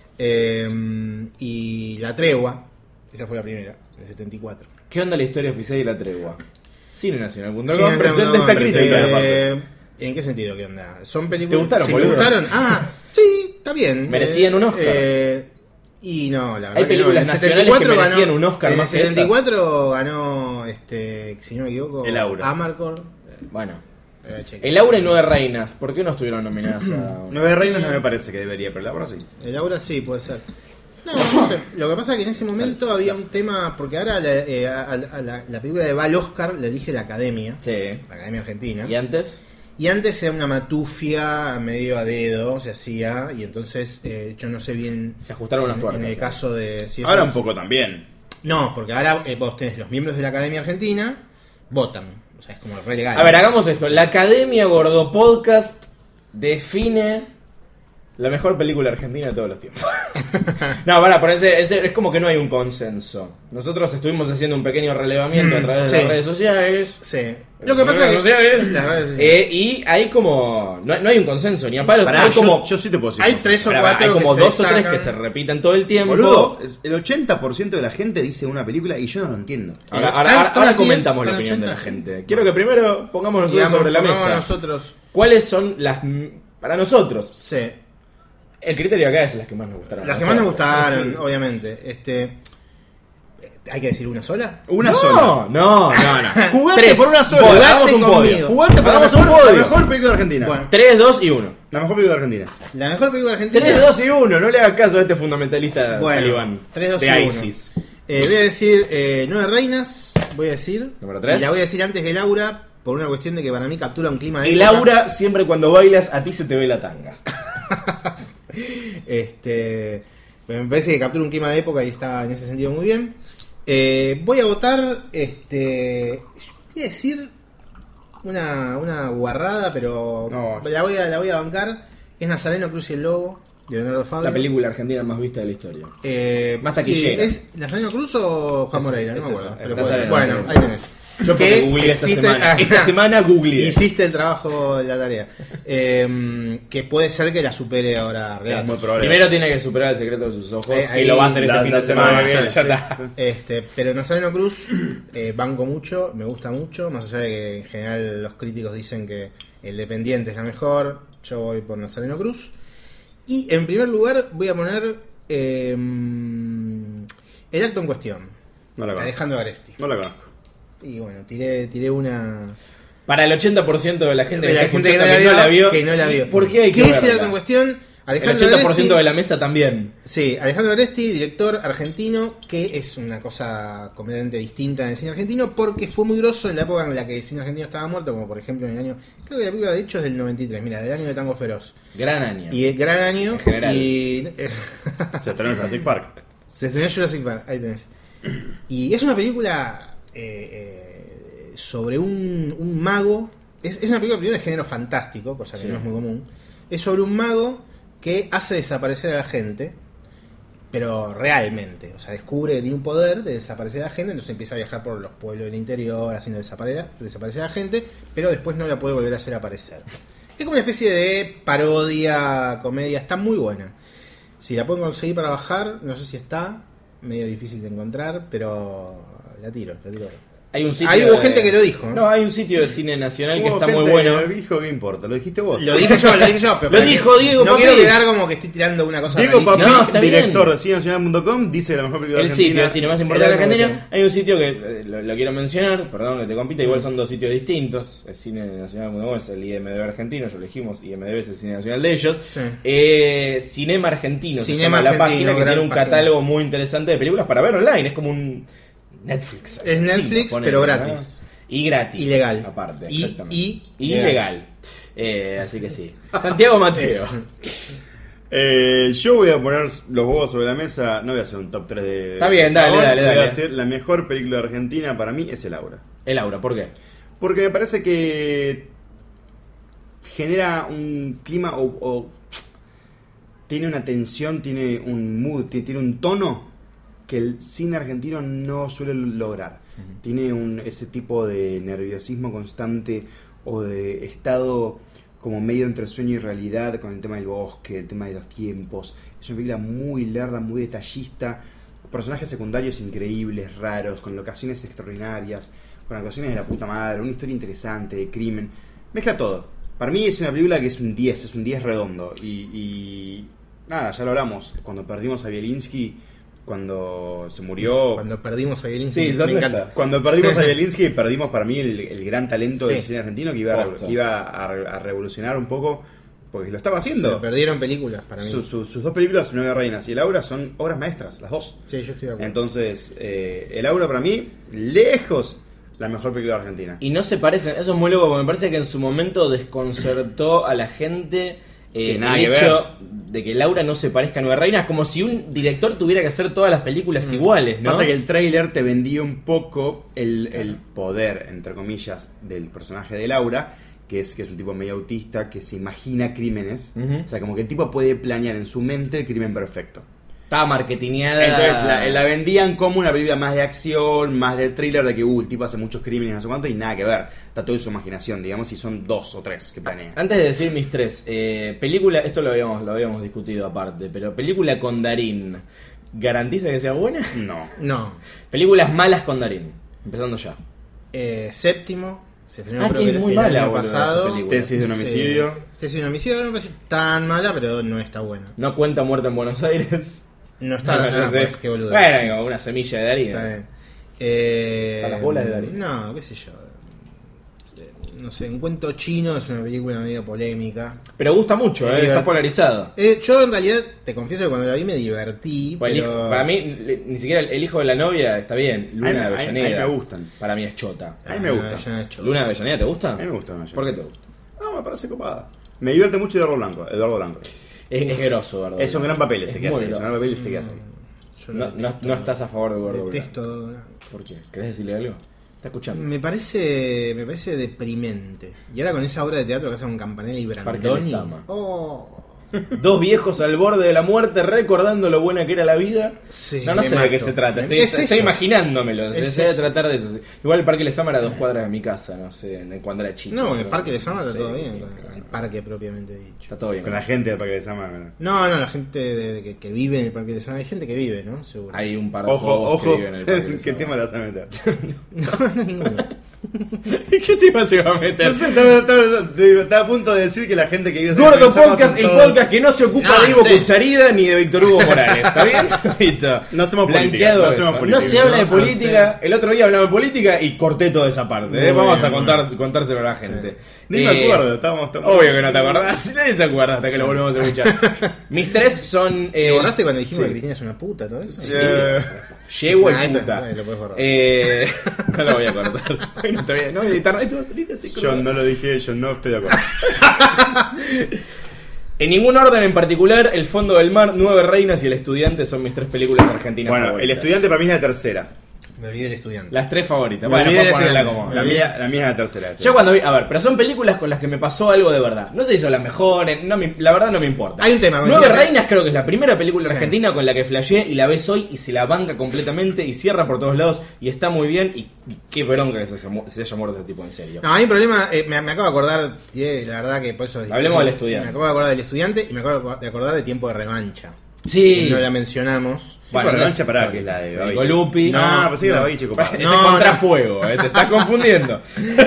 Eh, y La Tregua, esa fue la primera, del setenta y cuatro. ¿Qué onda la historia oficial y la tregua? Cine Nacional punto Sí, com no, presenta no, esta no, crítica. eh, ¿En qué sentido? ¿Qué onda? Son películas. ¿Te gustaron, sí, me boludo? gustaron. Ah, sí, está bien. ¿Merecían un Oscar? Eh, y no, la verdad Hay que no. películas En el nacionales setenta y cuatro que merecían ganó- un Oscar en más que el esas. setenta y cuatro ganó, este, si no me equivoco, El Aura. Amarcord. Bueno. Eh, cheque. El Aura y Nueve Reinas, ¿por qué no estuvieron nominadas a.? Nueve Reinas no me parece que debería, pero la verdad sí. El Aura sí, puede ser. No, no sé. Lo que pasa es que en ese momento había un tema, porque ahora la, eh, a, a la, la película de Val Oscar la elige la Academia, Sí. la Academia Argentina. ¿Y antes? Y antes era una matufia medio a dedo, se hacía, y entonces eh, yo no sé bien Se ajustaron unas en, tuercas. en el caso de... si eso- Ahora un poco también. No, porque ahora eh, vos tenés los miembros de la Academia Argentina, votan, o sea, es como re legal. A ver, hagamos esto. La Academia Gordo Podcast define la mejor película argentina de todos los tiempos. No, pará, pero ese- ese- es como que no hay un consenso. Nosotros estuvimos haciendo un pequeño relevamiento Mm, a través de sí. las redes sociales. Sí. Lo que pasa Las es redes que... sociales, las redes sociales. eh, y hay como. No, no hay un consenso, ni a palos. Pará, hay como, yo, yo sí te puedo decir. hay cosas. tres o pará, cuatro hay como que dos se o tres destacan. que se repiten todo el tiempo. Boludo, es- el ochenta por ciento de la gente dice una película y yo no lo entiendo. Ahora, Eh, ahora, ¿tan- ahora- tan ahora así es? comentamos la ¿Tan opinión de la ochenta? gente. Quiero que primero pongamos nosotros Digamos, sobre la pongamos mesa. nosotros... ¿Cuáles son las. Para nosotros, Sí. El criterio acá es las que más nos gustaron. Las que más nos nosotros. gustaron, Sí, sí. obviamente. Este, ¿hay que decir una sola? Una no, sola. No, no, no. Jugate Tres. por una sola. Vos, Jugate hagamos un conmigo. podio. Jugate para la Hagamos un mejor, la podio. mejor película de Argentina. Bueno. tres, dos y uno. La mejor película de Argentina. La mejor película argentina. tres, dos y uno. No le hagas caso a este fundamentalista Bueno, talibán. tres, dos de y uno. ISIS. Eh, voy a decir eh, Nueve Reinas. Voy a decir. Número tres. Y la voy a decir antes que Laura. Por una cuestión de que para mí captura un clima de Y época. Laura, siempre cuando bailas, a ti se te ve la tanga. Este, me parece que captura un clima de época y está en ese sentido muy bien. Eh, voy a votar, este, voy a decir una, una guarrada, pero No. la voy a la voy a bancar. Es Nazareno Cruz y el Lobo, de Leonardo Fabio. La película argentina más vista de la historia. Eh, Más taquillera. sí, ¿es Nazareno Cruz o Juan Es- Moreira? No es me esa, acuerdo. es pero Nazareno, puede ser. Bueno, Nazareno. ahí tenés. Yo porque Que googleé esta existe- semana. Esta semana googleé. Hiciste el trabajo de la tarea. Eh, que puede ser que la supere ahora Relatos. muy probable. Primero tiene que superar el secreto de sus ojos, Eh, que ahí lo va a hacer este la- fin la de semana semana que viene. sí, Ya sí, está. sí. Este, pero Nazareno Cruz, eh, banco mucho, me gusta mucho, más allá de que en general los críticos dicen que El Dependiente es la mejor, yo voy por Nazareno Cruz. Y en primer lugar voy a poner eh, el acto en cuestión, No la conozco. Alejandro Agresti. No la conozco. Y bueno, tiré, tiré una... Para el ochenta por ciento de la gente de que, la está gente que no escuchando la vio, vio, que no la vio. ¿por qué hay que ¿Qué es el verla? acto en cuestión? El Alejandro ochenta por ciento Agresti- de la mesa también. Sí, Alejandro Agresti, director argentino, que es una cosa completamente distinta en el cine argentino, porque fue muy grosso en la época en la que el cine argentino estaba muerto, como por ejemplo en el año, creo que la película de hecho es del noventa y tres, mira, del año de Tango Feroz. Gran año. Y es gran año, En general. y Se estrenó en Jurassic Park. se estrenó Jurassic Park, ahí tenés. Y es una película eh, eh, sobre un, un mago, es, es una película primero de género fantástico, cosa que Sí. no es muy común. Es sobre un mago que hace desaparecer a la gente, pero realmente, o sea, descubre que tiene un poder de desaparecer a la gente, entonces empieza a viajar por los pueblos del interior haciendo desaparecer, desaparecer a la gente, pero después no la puede volver a hacer aparecer. Es como una especie de parodia, comedia, está muy buena. Si la pueden conseguir para bajar, no sé si está, medio difícil de encontrar, pero la tiro, la tiro. Hay un sitio Ahí hubo de- gente que lo dijo, ¿no? No, hay un sitio de cine nacional que Hubo está gente muy bueno. que dijo, ¿qué importa? Lo dijiste vos. Lo dije yo, lo dije yo, pero Lo para dijo que- Diego No Papi. quiero quedar como que estoy tirando una cosa Diego rarísima. Papi, No, está director bien. de cine nacional punto com, dice la mejor película de El Argentina. sitio de cine más importante de El Argentina. Argentina. Hay un sitio que eh, lo, lo quiero mencionar, perdón que te compita, igual son dos sitios distintos. El cine nacional punto com es el I M D B argentino, yo elegimos I M D B es el cine nacional de ellos. Sí. Eh, Cinema Argentino, se Cinema llama la Argentino, página que gran tiene un página. catálogo muy interesante de películas para ver online. Es como un Netflix. Es Netflix, Ponele, pero ¿no? gratis. Y gratis. Ilegal. Aparte, Y- exactamente. y- Y legal. legal. Eh, así que sí. Santiago Mateo. Eh, yo voy a poner los huevos sobre la mesa. No voy a hacer un top tres de. Está bien, dale, Ahora dale, Voy dale. a hacer la mejor película de Argentina para mí es El Aura. El Aura, ¿por qué? Porque me parece que genera un clima o, o tiene una tensión, tiene un mood, ti- tiene un tono que el cine argentino no suele lograr. Tiene un, ese tipo de nerviosismo constante o de estado como medio entre sueño y realidad con el tema del bosque, el tema de los tiempos. Es una película muy lerda, muy detallista, personajes secundarios increíbles, raros, con locaciones extraordinarias, con actuaciones de la puta madre, una historia interesante de crimen. Mezcla todo. Para mí es una película que es un diez, es un diez redondo. Y, y nada, ya lo hablamos. Cuando perdimos a Bielinski, cuando se murió... Cuando perdimos a Bielinski, Sí, me ¿dónde encanta. está? Cuando perdimos a Bielinski, perdimos para mí el, el gran talento Sí. del cine argentino que iba, a, Posta. que iba a, re- a revolucionar un poco, porque lo estaba Se haciendo. perdieron películas para mí. Su- su- sus dos películas, Nueve Reinas y El Aura, son obras maestras, las dos. Sí, yo estoy de acuerdo. Entonces, eh, El Aura para mí, lejos, la mejor película de Argentina. Y no se parecen, eso es muy loco, porque me parece que en su momento desconcertó a la gente eh, Que nada el que hecho de que Laura no se parezca a Nueve Reinas, como si un director tuviera que hacer todas las películas iguales, ¿no? Pasa que el tráiler te vendía un poco el, el poder, entre comillas, del personaje de Laura, que es, que es un tipo medio autista, que se imagina crímenes. Ujú. O sea, como que el tipo puede planear en su mente el crimen perfecto. Estaba marketineada. Entonces la, la vendían como una película más de acción, más de thriller, de que uh, el tipo hace muchos crímenes, no sé cuánto, y nada que ver. Está todo en su imaginación, digamos, y son dos o tres que planea. Antes de decir mis tres, eh, película, esto lo habíamos, lo habíamos discutido aparte, pero película con Darín, ¿garantiza que sea buena? No. No. Películas malas con Darín, empezando ya. Eh, séptimo, Se estrenó Ah, creo que que es el- muy el mala, año boludo, esa pasado. película. Tesis de un homicidio. Sí. Tesis de un homicidio no me parece tan mala, pero no está buena. No cuenta Muerte en Buenos Aires. No está No, ah, yo sé. pues, qué boludo. Bueno, Sí, como una semilla de Darín. está bien. Eh, ¿Para las bolas de Darín? No, qué sé yo. No sé, Un cuento chino es una película medio polémica. Pero gusta mucho, ¿eh? Eh, Estás polarizado. Eh, yo en realidad te confieso que cuando la vi me divertí, Pues el pero... hijo- para mí, le- ni siquiera el, el hijo de la novia está bien. Luna A mí- de a mí- Avellaneda. a mí me gustan. Para mí es chota. A mí me gusta. ya no es chota. ¿Luna de Avellaneda te gusta? A mí me gusta. Maya. ¿Por qué te gusta? No, me parece copada. Me divierte mucho Eduardo Blanco. Eduardo Blanco. Es, es grosso, ¿verdad? Es un gran papel ese Es que muy hace. Es un gran grosso. papel ese que hace. Yo No, lo no, detesto. no estás a favor de Eduardo Blanco. Detesto a Eduardo Blanco. ¿Por qué? ¿Querés decirle algo? Está escuchando. Me parece, me parece deprimente. Y ahora con esa obra de teatro que hace con Campanella y Parque Brandoni. Lezama. Oh, Dos viejos al borde de la muerte recordando lo buena que era la vida. Sí, no, no me sé de mato. qué se trata. Estoy, Es estoy eso. imaginándomelo. Es Se debe eso. tratar de eso. sí. Igual el Parque Lezama era a dos cuadras de mi casa, no sé, en- cuando era chico. no, en el Parque de Sama está Sí, todo bien. sí, Con claro. el parque propiamente dicho. Está todo bien. Con la gente del Parque de Sama. ¿no? No, no, la gente de- de que, que vive en el Parque de Sama. Hay gente que vive, ¿no? Seguro. Hay un par de Ojo, juegos que ojo. viven en el Parque ¿Qué Lezama. tema le vas a meter? No, no, ninguno. ¿Qué tema se va a meter? No sé, estaba, estaba- estaba a punto de decir que la gente que vive en Gordo Parque de Sama Podcast, son el todos- podcast que no se ocupa Ah, de Ivo sí. Kutsarida ni de Víctor Hugo Morales, ¿está bien? Listo. No hacemos política, Blanqueado no eso. hacemos No política. se habla de No, política. El otro día hablamos de política y corté toda esa parte. ¿eh? Muy Vamos bien, a contar, muy contárselo a la gente. Ni Eh, me acuerdo, estábamos... estábamos- Obvio que no te acordás. Nadie se acuerda hasta que lo volvemos a escuchar. Mis tres son. ¿Te eh, borraste cuando dijimos sí. que Cristina es una puta, todo eso? Sí. Llevo Nah, el esto- puta. bueno, lo puedes borrar. Eh, no lo voy a cortar. Bueno, está bien. No voy a editar. Esto va a salir así. Yo no lo dije, yo no estoy de acuerdo. En ningún orden en particular, El Fondo del Mar, Nueve Reinas y El Estudiante son mis tres películas argentinas Bueno, favoritas. El Estudiante para mí es la tercera. Me olvidé del estudiante. Las tres favoritas. Me Bueno, olvidé puedo del ponerla Estudiante. como. La mía, la mía es la tercera. Yo cuando vi, a ver, pero son películas con las que me pasó algo de verdad. No sé si son las mejores, no me- la verdad no me importa. Hay un tema, Nueve coincide. Reinas creo que es la primera película Sí. argentina con la que flasheé y la ves hoy y se la banca completamente y cierra por todos lados y está muy bien y qué bronca que se haya, mu- se haya muerto este tipo, en serio. No, hay un problema, eh, me, me acabo de acordar, tiré, la verdad que por eso... Hablemos del Estudiante. Me acabo de acordar del estudiante y me acabo de acordar de Tiempo de Revancha. Sí. Que no la mencionamos. Bueno, Bueno, revancha es- para que es la de Federico Babiche. Lupi. No, No, pensé que era no. Babiche, compadre. Ese No, es no. contrafuego, eh, te estás confundiendo.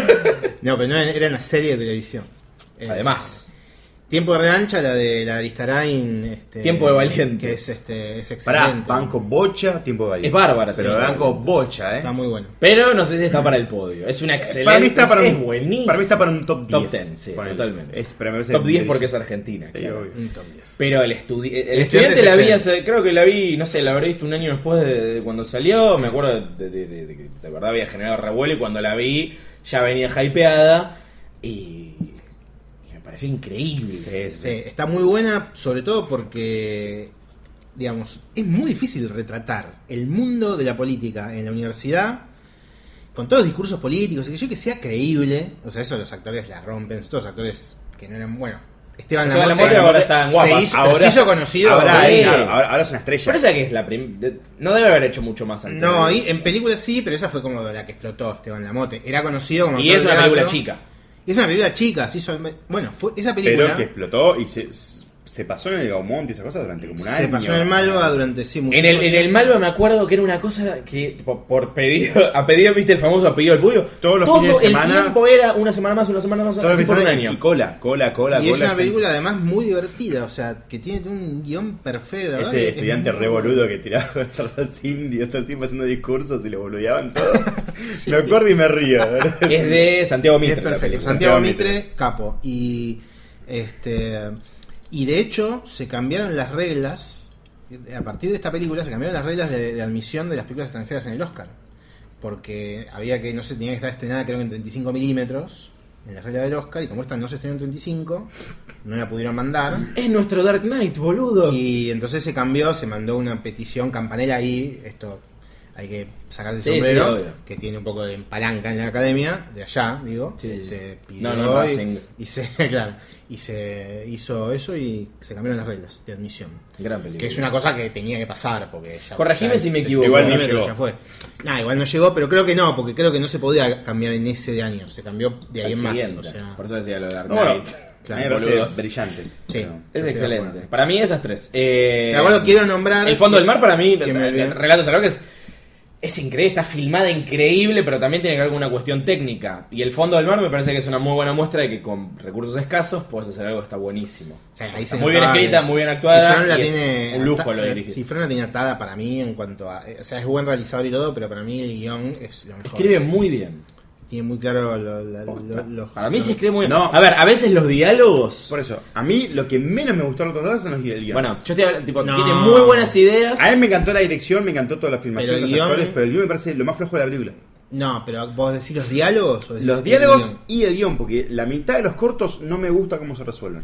No, pero no era una serie de televisión. Eh, Además. Tiempo de Revancha, la de la de Aristarain. Este, Tiempo de Valiente. Que es, este, es Pará, excelente. banco bocha, tiempo de Valiente. Es bárbara, Pero sí. banco bocha, eh. Está muy bueno. Pero no sé si está para el podio. Es una excelente. Para mí está para es un, buenísima. para mí está para un top diez. Top diez, sí, Ponele. totalmente. Es, pero me parece Top diez porque es buenísimo. Argentina. Sí, claro. obvio. Un top diez. Pero el, estudi el, El estudiante estudiante la es vi excelente. hace, creo que la vi, no sé, la habré visto un año después de, de cuando salió. Me acuerdo de, de- de- de que de verdad había generado revuelo y cuando la vi ya venía hypeada y, y me pareció increíble. Sí, sí, sí. Sí, está muy buena, sobre todo porque, digamos, es muy difícil retratar el mundo de la política en la universidad con todos los discursos políticos y que yo que sea creíble. O sea, eso los actores la rompen, todos los actores que no eran, bueno, Esteban Esteban Lamote, Lamote ahora está en Guapas. se hizo, Ahora- se hizo conocido. Ahora, Sí. claro, ahora, ahora es una estrella. Pero esa que es la prim de- no debe haber hecho mucho más antes. No, de ahí eso. en películas sí, pero esa fue como la que explotó Esteban Lamote. Era conocido como Y actor es de una película teatro. chica. Y es una película chica, se hizo, bueno, fue esa película Pero que explotó y se, se pasó en el Gaumont y esas cosas durante como un año. se pasó en el Malva durante sí mucho En el, en el tiempo. Malva me acuerdo que era una cosa que tipo, por pedido, a pedido, viste el famoso pedido del público. Todos los todo fines de semana- el tiempo era una semana más, una semana más, Todos los así por un episodios año. y cola, cola, cola, Y es cola. una película además muy divertida, o sea, que tiene un guión perfecto. la verdad que Ese es estudiante muy re bueno. boludo que tiraba contra los indios todo el tiempo haciendo discursos y lo boludeaban todo. Me acuerdo y me río. Es de Santiago Es Mitre. la perfecto. película. Santiago Santiago Mitre, Mitre. capo. Y este y de hecho se cambiaron las reglas. A partir de esta película se cambiaron las reglas de, de admisión de las películas extranjeras en el Oscar. Porque había que, no sé, tenía que estar estrenada creo que en treinta y cinco milímetros en la regla del Oscar. Y como esta no se estrenó en treinta y cinco, no la pudieron mandar. Es nuestro Dark Knight, boludo. Y entonces se cambió, se mandó una petición, Campanella ahí, esto hay que sacarse el Sí, sí, sombrero, obvio. que tiene un poco de palanca en la academia, de allá, digo, Sí. este, pidió No, no, y- Racing. y, se, claro, y se hizo eso y se cambiaron las reglas de admisión. Gran película. Que es una cosa que tenía que pasar, porque ya... Corregime ya si me el- equivoco. Igual no milímetro llegó. Ya fue. Nah, igual no llegó, pero creo que no, porque creo que no se podía cambiar en ese de año, se cambió de ahí Al en más. siguiente. O sea, Por eso decía lo de Dark No, bueno, Knight. claro, a mí me boludos. parece brillante. Sí. Pero- Es Yo estoy de excelente. acuerdo. Para mí esas tres. Eh, Ahora quiero nombrar... El Fondo del Mar para mí, que me olvidé. Relatos Salvajes, es increíble, está filmada increíble, pero también tiene que ver con una cuestión técnica. Y El fondo del mar me parece que es una muy buena muestra de que con recursos escasos puedes hacer algo que está buenísimo. O sea, ahí está se muy bien escrita, que, muy bien actuada. Si Fran la y tiene es un lujo ata- lo dirigir. Si Fran la tiene atada para mí en cuanto a... O sea, es buen realizador y todo, pero para mí el guión es lo mejor. Escribe muy bien. Tiene muy claro lo, lo, lo, los... Para mí se escribe muy bien. No. A ver, a veces los diálogos... Por eso, a mí lo que menos me gustó de los otros lados son los guiones. Bueno, yo estoy hablando, tipo, No. tiene muy buenas ideas. A mí me encantó la dirección, me encantó toda la filmación, Pero el los guión- actores, pero el guión me parece lo más flojo de la película. No, pero vos decís los diálogos o decís Los el diálogos guión? y el guión, porque la mitad de los cortos no me gusta cómo se resuelven.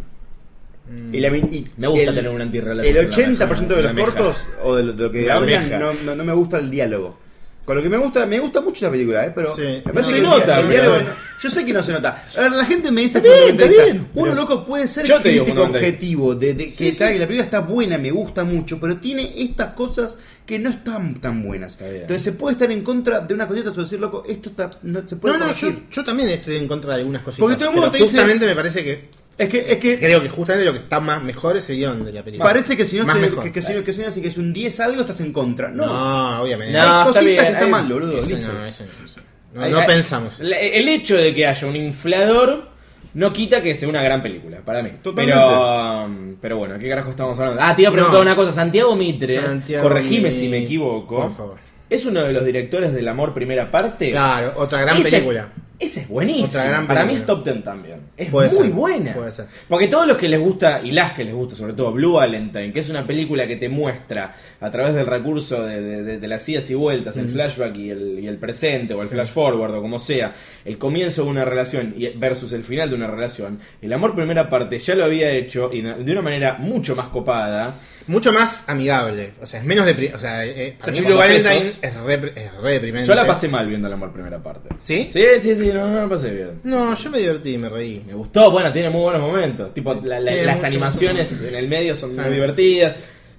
Mm. Y la mi- y Me gusta el- tener un antirrelato. El ochenta por ciento de La los meja. cortos, o de lo, de lo que La hablan, meja. no, no, no me gusta el diálogo. Con lo que me gusta, me gusta mucho esa película, ¿eh? Pero Sí. me No parece se que el nota, dia- el pero- diálogo- yo sé que no se nota. A ver, la gente me dice Está bien, está fundamentalista, bien. uno Pero- loco puede ser Yo te digo crítico fundamentalista. objetivo de, de Sí, que, sí. tal, que la película está buena, me gusta mucho, pero tiene estas cosas que no están tan buenas. Está bien. Entonces se puede estar en contra de una cosita o decir, loco, esto está, no se puede No, no, yo, corregir. yo también estoy en contra de algunas cositas. Porque todo el mundo pero te dice- justamente me parece que... Es que, es que Creo que justamente lo que está más mejor es el guión de la película. parece que si no, Más te- mejor. que, que si no, que si no, si que es un diez algo, estás en contra. No, No, obviamente. No, hay está cositas bien, que están hay- mal, boludo. Eso listo. no, eso no, eso no. No, Hay- no hay- pensamos. la- El hecho de que haya un inflador no quita que sea una gran película, para mí. Totalmente. Pero, um, pero bueno, ¿qué carajo estamos hablando? Ah, te iba a preguntar No. una cosa. Santiago Mitre, Santiago corregime Mi- si me equivoco, Por favor. es uno de los directores del Amor Primera Parte. Claro, otra gran Ese película. Es, ese es buenísimo. Otra gran Para mí película. es top diez también. Es Puede muy ser, buena. puede ser. Porque todos los que les gusta, y las que les gusta, sobre todo Blue Valentine, que es una película que te muestra a través del recurso de, de- de- de las idas y vueltas, el flashback y el, y el presente, o el flash forward, o como sea, el comienzo de una relación y- versus el final de una relación, el Amor Primera Parte ya lo había hecho y de una manera mucho más copada. Mucho más amigable. O sea, es menos de. O sea, eh, para mí Ocho Blue con Valentine pesos. es re, es re deprimente. Yo la pasé mal viendo el Amor Primera Parte. ¿Sí? Sí, sí, sí, no, no la pasé bien. No, yo me divertí, me reí. Me gustó, bueno, tiene muy buenos momentos. Tipo, la- la- Tiene las mucho animaciones más- en el medio son Sí. muy divertidas.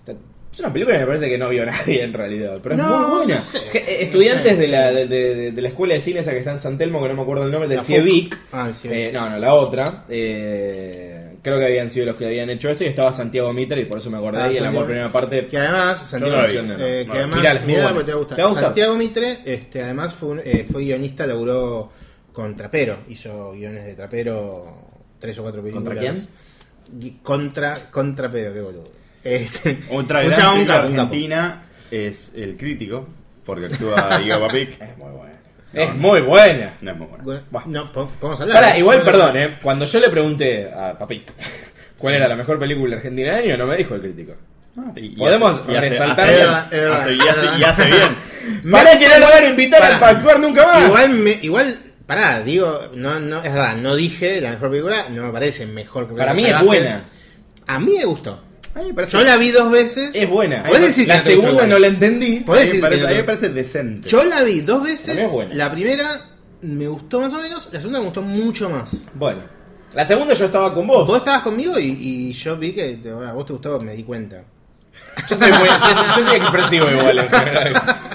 Es una película que me parece que no vio nadie en realidad, pero es No, muy buena. no sé, Je- eh, no Estudiantes sé. de, la, de, de- de la escuela de cine esa que está en San Telmo, que no me acuerdo el nombre, del La CIEVIC. F O C. Ah, el CIEVIC. Eh, no, no, la otra. Eh, creo que habían sido los que habían hecho esto y estaba Santiago Mitre y por eso me acordé. Ah, y el amor Santiago- primera parte. Que además, Santiago, no la vi. eh, que No, además, mirala, es muy mirá buena. porque te va a gustar. ¿Te va a gustar? Santiago Mitre, este, además fue, un- eh, fue guionista, laburó con Trapero, hizo guiones de Trapero, tres o cuatro películas. ¿Contra quién? Gui- Contra, con Trapero, qué boludo. Este, Otra un gran chabón, un película capo, un capo. argentina es El Crítico, porque actúa Diego Papic. Es muy buena. Es muy buena. No es muy bueno. Bueno, no, po- podemos hablar. Pará, ¿eh? igual, Yo- perdón, eh, cuando yo le pregunté a Papi cuál era la mejor película argentina del año, no me dijo El Crítico. Y- y Podemos hace- y hace- resaltar- hace bien, Es verdad, es verdad, hace- y es hace- verdad. y hace bien. Para que no lo van a invitar Pará. para actuar nunca más. Igual, me, igual, pará, digo, no, no, es verdad, no dije la mejor película, no me parece mejor que Para mí Los es Salvajes. buena. A mí me gustó. A mí me parece, Yo la vi dos veces. Es buena. Podés decir que La no te gustó segunda igual. no la entendí. a Podés mí me decir parece, que a mí no me te- parece decente. Yo la vi dos Para mí es veces. buena. La primera me gustó más o menos, la segunda me gustó mucho más. Bueno, la segunda yo estaba con vos. Vos estabas conmigo y, y yo vi que te- a vos te gustó, me di cuenta. Yo soy, muy, yo soy, yo soy expresivo igual en general.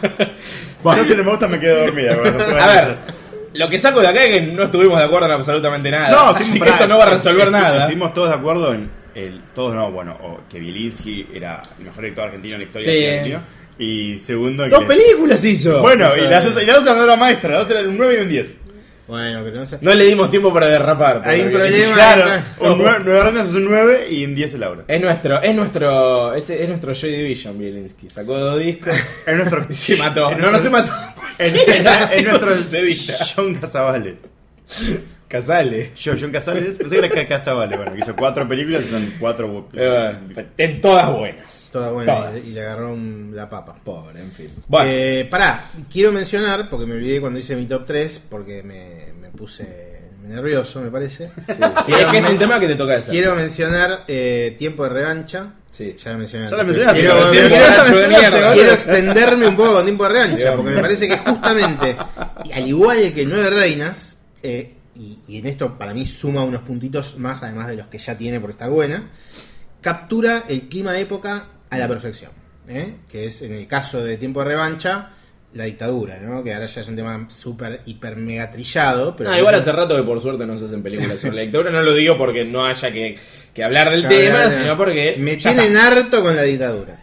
Yo si no me gusta me quedo dormida. bueno, no te voy A ver, decir. lo que saco de acá es que no estuvimos de acuerdo en absolutamente nada. No, así estuvimos- que pará, esto no va a resolver estu- nada. Estuvimos todos de acuerdo en el, todos no, bueno, o que Bielinski era el mejor director argentino en la historia Sí. del cine argentino. Y segundo Dos que películas hizo. bueno, Eso y es. las, y las dos eran obra maestra, las dos eran un nueve y un diez. Bueno, pero no sé. No le dimos tiempo para derrapar. Hay un porque- problema. Claro, no. un nueve, nueve reinas es un nueve y un diez es Laura. Es nuestro, es nuestro, es, es nuestro Joy Division, Bielinski. Sacó dos discos Es nuestro. y se mató. es No, no nuestro- se mató. Es, es nuestro John Casavale. Casale. Yo, John Casales, pensé que era Casavale. Bueno, que hizo cuatro películas y son cuatro. Eh, en todas buenas. Toda buena Todas. y, y le agarró un- la papa. Pobre, en fin. Bueno, Eh, pará, quiero mencionar, porque me olvidé cuando hice mi top tres, porque me, me puse nervioso, me parece. es que es un tema que te toca hacer. Quiero mencionar eh, Tiempo de Revancha. Sí. Ya lo mencioné. Ya lo antes. mencionaste, Quiero, pero sí, quiero- borracho de quiero- mierda. quiero extenderme un poco con Tiempo de Revancha, Bien. porque me parece que justamente, y al igual que Nueve Reinas, eh, y, y en esto para mí suma unos puntitos más, además de los que ya tiene por estar buena, captura el clima de época a la perfección. ¿eh? Que es, en el caso de Tiempo de Revancha, la dictadura, ¿no? Que ahora ya es un tema súper, hiper mega trillado. Pero Ah, que igual eso- hace rato que por suerte no se hacen películas sobre la dictadura. No lo digo porque no haya que, que hablar del Claro, tema, claro. sino porque. Me ya tienen está. harto con la dictadura.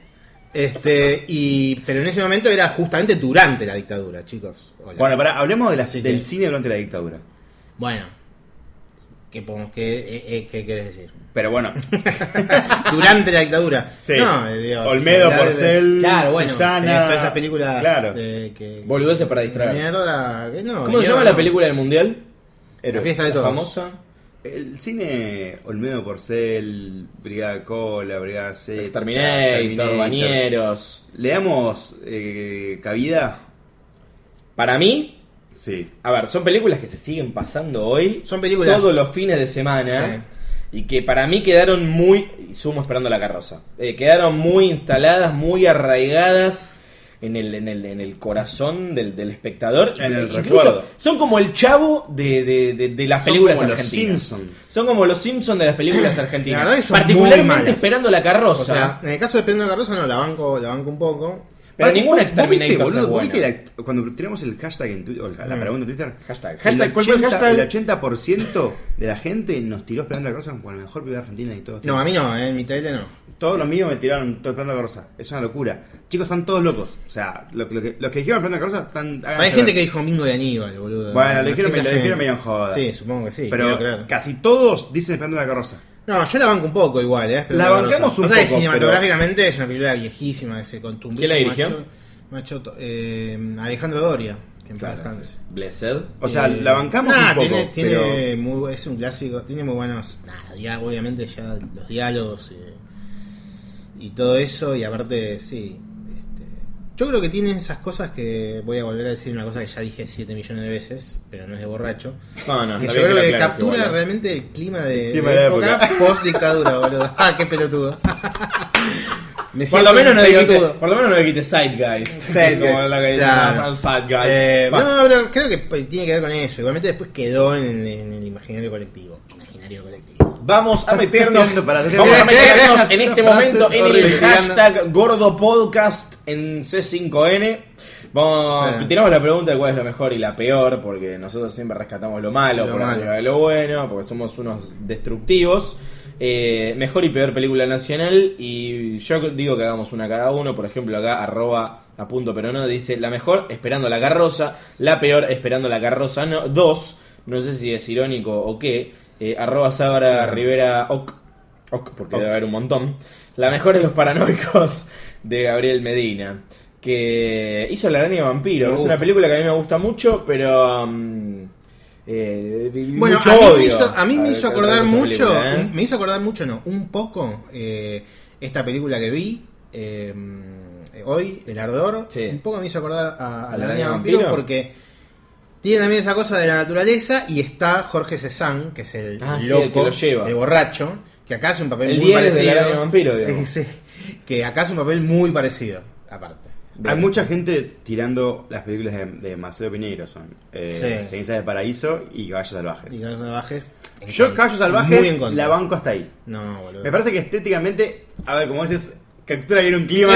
Este, y, pero en ese momento era justamente durante la dictadura, chicos. Hola. Bueno, pará, hablemos de la, Así del que- cine durante la dictadura. Bueno, ¿qué, podemos- qué, eh, eh, ¿qué querés decir? Pero bueno, Durante la dictadura. Sí. No, eh, digo, Olmedo, hablar de- Porcel, claro, bueno, Susana, tenés todas esas películas claro. de, que, Boludeces para distraer. mierda, que no, ¿Cómo se que llama no, la no. película del mundial? La fiesta de La todos. famosa. el cine Olmedo, Porcel, Brigada Cola, Brigada C, Exterminator, Bañeros. ¿Le damos eh, cabida? Para mí, Sí. a ver, son películas que se siguen pasando hoy. Son películas- todos los fines de semana. Y que para mí quedaron muy. Y sumo esperando la carroza. eh, quedaron muy instaladas, muy arraigadas en el, en el, en el corazón del, del espectador. En el Incluso recuerdo. son como el Chavo de, de, de, de las Son películas como los argentinas. Simpson. Son como los Simpsons de las películas argentinas. La verdad que son muy Particularmente malas. esperando la carroza. O sea, en el caso de Esperando la Carroza no, la banco, la banco un poco. pero ¿Vos- ninguna vos viste, Exterminator boludo, es ¿vos buena. viste la- cuando tenemos el hashtag en Twitter, o la, la Mm. pregunta en Twitter? Hashtag. el Hashtag, ¿cuál fue el ochenta hashtag? el ochenta por ciento de la gente nos tiró Esperando la Carroza como la mejor película argentina de todos los No, a tiempos. mí no, eh, en mi tele no. Todos los míos me tiraron todo Esperando la Carroza. Es una locura. Chicos, están todos locos. O sea, lo, lo que, los que dijeron Esperando la Carroza están... háganse Hay gente ver. que dijo Mingo de Aníbal, boludo. Bueno, lo No dijeron, sé lo la dijeron gente. medio en joda. Sí, supongo que sí. Pero quiero creer. casi todos dicen Esperando la Carroza. No, yo la banco un poco igual, ¿eh? La bancamos un o sea, que poco, cinematográficamente es una película viejísima, ese contumbido. ¿Quién la dirigió? macho- machoto. Eh, Alejandro Doria, que en paz Claro, descanse. Blessed. O sea, Eh, la bancamos nah, un poco, tiene, tiene pero... muy, es un clásico, tiene muy buenos, nada, dia- obviamente ya los diálogos eh, y todo eso, y aparte, sí, este, yo creo que tiene esas cosas que, voy a volver a decir una cosa que ya dije siete millones de veces, pero no es de borracho, No, no, que está yo bien creo lo que aclares captura igual, ¿eh? realmente el clima de, Clima de de época, época. post dictadura, boludo. Ah, qué pelotudo. Me Por siento lo, menos un no dijiste, pelotudo. por lo menos no dijiste Zeitgeist. Zeitgeist, Como lo que dice claro. Zeitgeist. Eh, Va. no, pero creo que pues, tiene que ver con eso. Igualmente después quedó en, el- en el imaginario colectivo. Imaginario colectivo. Vamos a meternos, tirando para hacer- vamos a meternos en este Frases momento en el horribles. hashtag Gordo Podcast en C cinco N. Vamos, Sí. tiramos la pregunta de cuál es lo mejor y la peor, porque nosotros siempre rescatamos lo malo Lo por malo. arriba de lo bueno, porque somos unos destructivos. Eh, mejor y peor película nacional, y yo digo que hagamos una cada uno. Por ejemplo, acá arroba a punto pero no dice la mejor Esperando la Carroza, la peor Esperando la Carroza no, dos, no sé si es irónico o qué. Eh, arroba Sabra Claro. Rivera ok, ok, porque Ok. debe haber un montón. La mejor es Los Paranoicos de Gabriel Medina, que hizo La Araña Vampiro. Me Es gusta. una película que a mí me gusta mucho, pero um, eh, vi Bueno, mucho a mí, me odio hizo, a mí me a- hizo a- a acordar esa mucho, película, ¿eh? un- me hizo acordar mucho, no, un poco eh, esta película que vi eh, hoy, El Ardor, Sí. un poco me hizo acordar a, a ¿A La la Araña Araña Vampiro Vampiro? porque tiene también esa cosa de la naturaleza y está Jorge Cezanne, que es el Ah, sí, loco, el que lo lleva. el borracho, que acá hace un papel El muy diario de parecido. La Araña Vampiro, digamos. Sí, que acá hace un papel muy parecido, aparte. Hay mucha gente tirando las películas de, de Marcelo Piñeiro, son eh, Sí. Cenizas de Paraíso y Caballos Salvajes. Y Caballos Salvajes. en Yo contra. Caballos Muy en Salvajes contra. la banco hasta ahí. No, boludo. Me parece que estéticamente, a ver, como dices, captura bien un clima.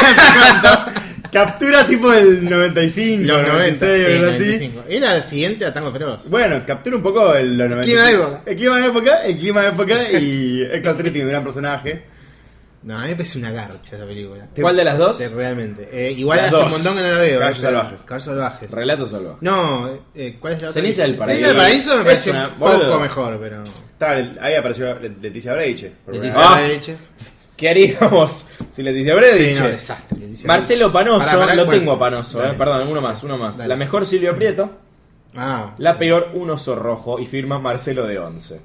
¡Eh! Captura tipo el noventa y cinco, Los noventa, noventa y seis, sí, algo así. noventa y cinco. Es la siguiente a Tango Feroz. Bueno, captura un poco el los noventa y Clima de cinco. época. El clima de época, el clima de época y Héctor Tretti, un gran personaje. No, a mí me parece una garcha esa película. ¿Cuál de las dos? Te- Realmente. Eh, igual Las hace dos. un montón que no la veo. Caballos eh, pero- Salvajes. Caballos Salvajes. Relatos salvajes. No, eh, ¿cuál es la otra? Ceniza del Paraíso. Ceniza del Paraíso me Es pareció una- un poco boludo. mejor, pero. Estaba el- ahí apareció Leticia Breiche. por Leticia primera vez. Breiche. ¿Qué haríamos si Leticia Bredi? Sí, dice? no, desastre. Leticia Marcelo Panoso, Pará, pará, lo bueno, tengo a Panoso, dale. eh, perdón, uno más, uno más. Dale. La mejor Silvio Prieto, Ah, la peor un oso rojo y firma Marcelo de Once.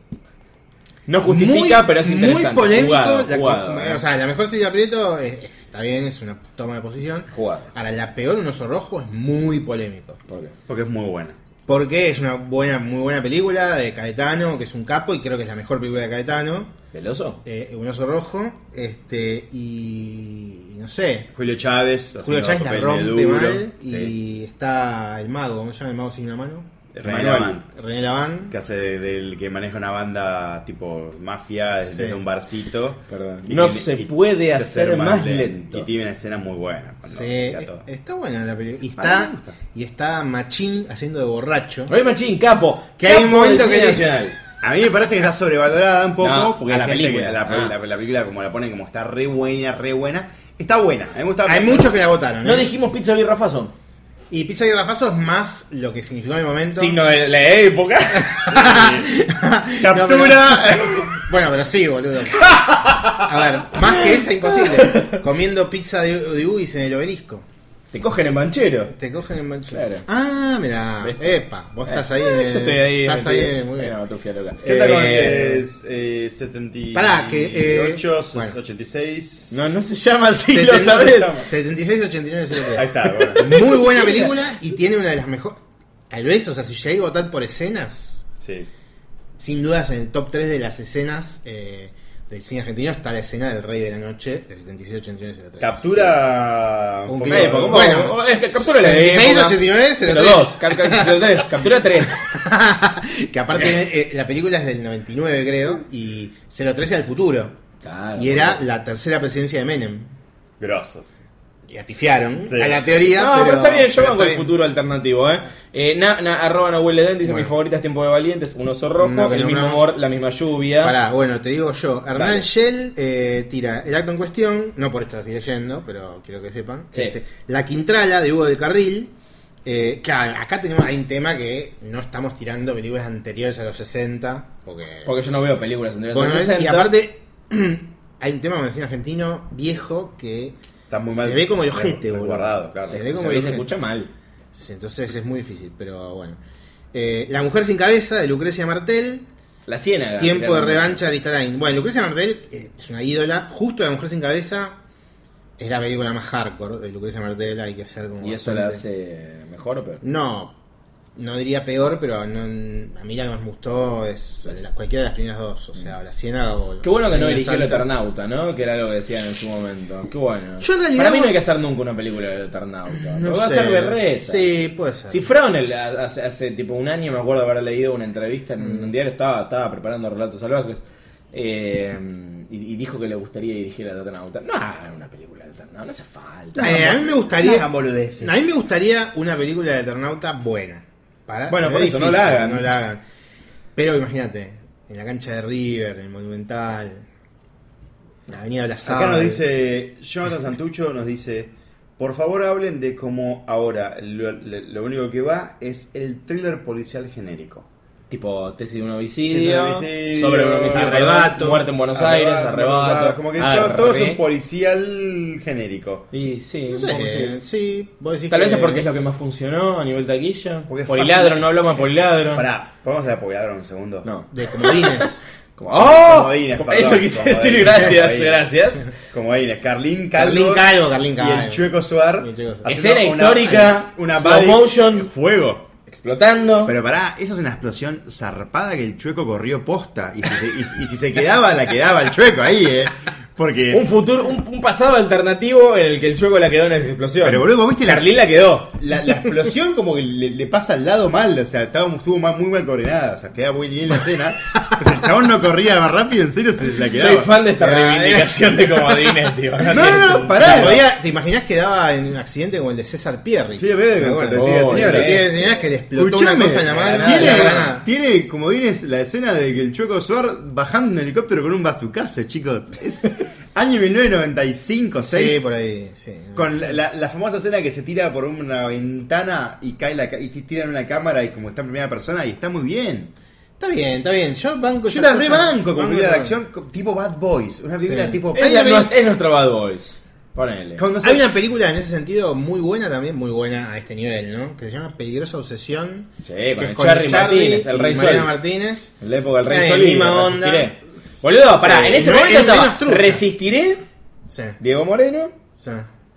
No justifica, muy- pero es interesante. Muy polémico. Jugado, la- jugado, eh. O sea, la mejor Silvia Prieto es- es- está bien, es una toma de posición. Jugado. Ahora, la peor, Un oso rojo, es muy polémico. ¿Por qué? Porque es muy buena. Porque es una buena, muy buena película de Caetano, que es un capo, y creo que es la mejor película de Caetano. ¿El oso? Eh, un oso rojo. Este, y. y no sé. Julio Chávez. Julio haciendo Chávez la papel de rompe duro. mal. Sí. Y está el mago, ¿cómo se llama el mago sin una mano? René Manuel. Laván, René Laván. que hace de- del que maneja una banda tipo mafia desde Sí. un barcito. Perdón. Y No tiene- se y- puede de hacer ser más lento. Y tiene una escena muy buena. cuando Sí, explica todo. está buena la película. Y A mí está, me gusta. y está Machín haciendo de borracho. Roy Machín, capo. Que hay un capo momento del que cine le- nacional. A mí me parece que está sobrevalorada un poco, No, porque a hay la gente película. que la, Ah. la- la película como la ponen como está re buena, re buena. Está buena, a mí me gusta. Hay muchos que la votaron. No ¿eh? dijimos pizza birra faso. Y Pizza y Rafazo es más lo que significó en el momento. Signo de la época. Captura. Bueno, pero sí, boludo. A ver, más que esa, imposible. Comiendo pizza de, de Ubis en el obelisco. Te cogen en manchero. Te cogen en mancha. Claro. Ah, mirá. ¿Viste? Epa, vos Eh, estás ahí. eh, en el- Yo estoy ahí. Estás metido. ahí, muy bien. Mira, Matufia loca. ¿Qué tal con Eh, el eh, setenta y ocho, Pará, que, eh, bueno. ochenta y seis? No, no se llama así, lo setenta sabés. setenta y seis ochenta y nueve cero tres. Ahí está, bueno. Muy buena película y tiene una de las mejores. Tal vez, o sea, si llegué a votar por escenas, Sí. sin dudas en el top tres de las escenas eh, del cine argentino está la escena del Rey de la Noche de setenta y seis ochenta y nueve cero tres. Captura Un un clip. poco- Eh, ¿cómo? Bueno, es que captura la setenta y seis ochenta y nueve cero tres. dos. Captura tres. Captura tres. Que aparte eh, la película es del noventa y nueve, creo, y cero tres era el futuro. Claro, Y era boludo. la tercera presidencia de Menem. Grosos. Y apifiaron Sí. a la teoría. No, pero, pero está bien, yo pero banco el está bien. futuro alternativo, ¿eh? eh na, na, arroba Nahuel Ledén dice: Bueno. mi favorita es Tiempo de Valientes, un oso rojo, No, que el mismo nombramos. amor, la misma lluvia. Pará, bueno, te digo yo. Hernán Dale. Shell eh, tira el acto en cuestión, no por esto lo estoy leyendo, pero quiero que sepan. Sí. Este, la Quintrala de Hugo de Carril. Eh, claro, acá tenemos hay un tema que no estamos tirando películas anteriores a los sesenta. Porque, Porque yo no veo películas anteriores Bueno, a los y sesenta. aparte, hay un tema con el cine argentino viejo que Está muy mal. se ve como el ojete, boludo. guardado, claro. Se ve como se, el ve, se ojete. escucha mal. Sí, entonces es muy difícil, pero bueno. Eh, La mujer sin cabeza de Lucrecia Martel. La ciénaga. Tiempo de tirando- revancha de Aristarain. Bueno, Lucrecia Martel eh, es una ídola. Justo La mujer sin cabeza es la película más hardcore de Lucrecia Martel. Hay que hacer como. ¿Y eso la bastante- hace mejor o peor? No, no diría peor, pero no, a mí la que más me gustó es la- cualquiera de las primeras dos. O sea, La Ciénaga o. Qué bueno que no El eligió el Salto. Eternauta, ¿no? Que era algo que decían en su momento. Qué bueno. Yo en realidad- Para mí no hay que hacer nunca una película del Eternauta. No Lo va a sé. hacer berreta. Sí, puede ser. Si Fronel hace, hace tipo un año me acuerdo haber leído una entrevista en un diario, estaba, estaba preparando Relatos Salvajes eh, y, y dijo que le gustaría dirigir al Eternauta. No hagan una película del Eternauta, no hace falta. Eh, a mí me No gustaría. hagan boludeces. A mí me gustaría una película de Eternauta buena. Para, Bueno, pero por es eso, no la hagan. no la hagan. Pero imagínate, en la cancha de River, en el Monumental, la Avenida de la Sal. Acá nos dice Jonathan Santucho, nos dice, por favor hablen de cómo ahora lo, lo- lo único que va es el thriller policial genérico. Tipo tesis de un Tesis homicidio, de un homicidio, sobre un homicidio, arrebato, muerte en Buenos Aires, arrebato. Como que arre. to- todo es un policial genérico. Y sí, No un sé, poco sí. sí, vos decís Tal que- vez es porque es lo que más funcionó a nivel taquilla. Porque es Poliladron, fácil. no hablamos de Poliladron. Pará, ¿podemos hablar de Poliladron un segundo? No. De comodines. Como, ¡oh! Comodines, Como- perdón, Eso quise comodines, decir, gracias, comodines. gracias. Como ahí, Carlín Calvo, Carlín Calvo, Carlín y Calvo. el Chueco Suar. Y el Chueco Suar. haciendo Escena una- histórica, una slow body- motion. fuego. Explotando. Pero pará, eso es una explosión zarpada que el Chueco corrió posta. Y si, se, y- y si se quedaba, la quedaba el Chueco ahí, eh. Porque. un futuro, un, un pasado alternativo en el que el Chueco la quedó en esa explosión. Pero boludo, ¿vos viste la, Carlín la quedó. la, la explosión como que le, le pasa al lado mal? O sea, estaba, estuvo mal- muy mal coordinada. O sea, queda muy bien la escena. O sea, el chabón no corría más rápido, en serio se la quedaba. Soy fan de esta Ya, reivindicación de comodines, tío. No, tiene no, sentido. pará. O sea, podía- ¿te imaginás que daba en un accidente como el de César Pierri? Sí, pero ¿Se de- acuerdan? de- de- Oh, señora. Que tiene señales que le explotó Escuchame, una cosa en la mano. tiene- y la Tiene, granada. tiene como vienes la escena de que el Chueco Suar bajando en helicóptero con un bazucazo, chicos. Es año mil novecientos noventa y cinco, seis. Sí, por ahí, sí. Con la, la- la famosa escena que se tira por una ventana y cae la ca- y t- tiran una cámara y como está en primera persona y está muy bien. Está bien, está bien. Yo banco Yo esas la re cosas. banco con Banco película de esas acción co- tipo Bad Boys. Una película Sí. tipo. Es, Hay la- también- es nuestro Bad Boys. Ponele. Cuando Hay se- una película en ese sentido muy buena también, muy buena a este nivel, ¿no? Que se llama Peligrosa Obsesión. Sí, que con es el con Charlie Charlie Martínez, el y Rey Mariana Sol. Martínez. En la época del Rey Eh, Sol y misma de onda. Resistiré. Boludo, pará, Sí, en ese no- momento es menos estaba trucha. Resistiré, Sí, Diego Moreno sí.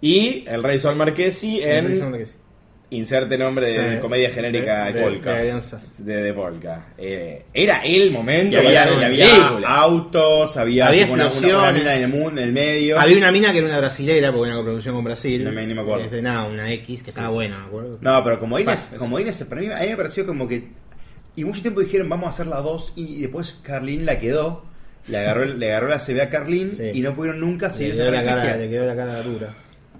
y el Rey Sol Marquesi en Pensando que sí. inserte nombre de Sí. comedia genérica de, de, Polka. de Alianza. De, de Polka. Eh, era el momento y había, para y hacer había una película. autos, había, Había tipo una, una, una explosiones. mina en el mundo, en el medio. Había una mina que era una brasilera, porque una coproducción con Brasil. No me- ni me acuerdo. Este, nada, una X que estaba buena, me acuerdo. No, pero como Inés, Bueno, como Inés, para mí, a mí me pareció como que. Y mucho tiempo dijeron, vamos a hacer la dos. Y después Carlín la quedó. Le agarró, le agarró la C B a Carlín. Sí. Y no pudieron nunca Le seguir quedó, esa la cara, franquicia. le quedó la cara dura.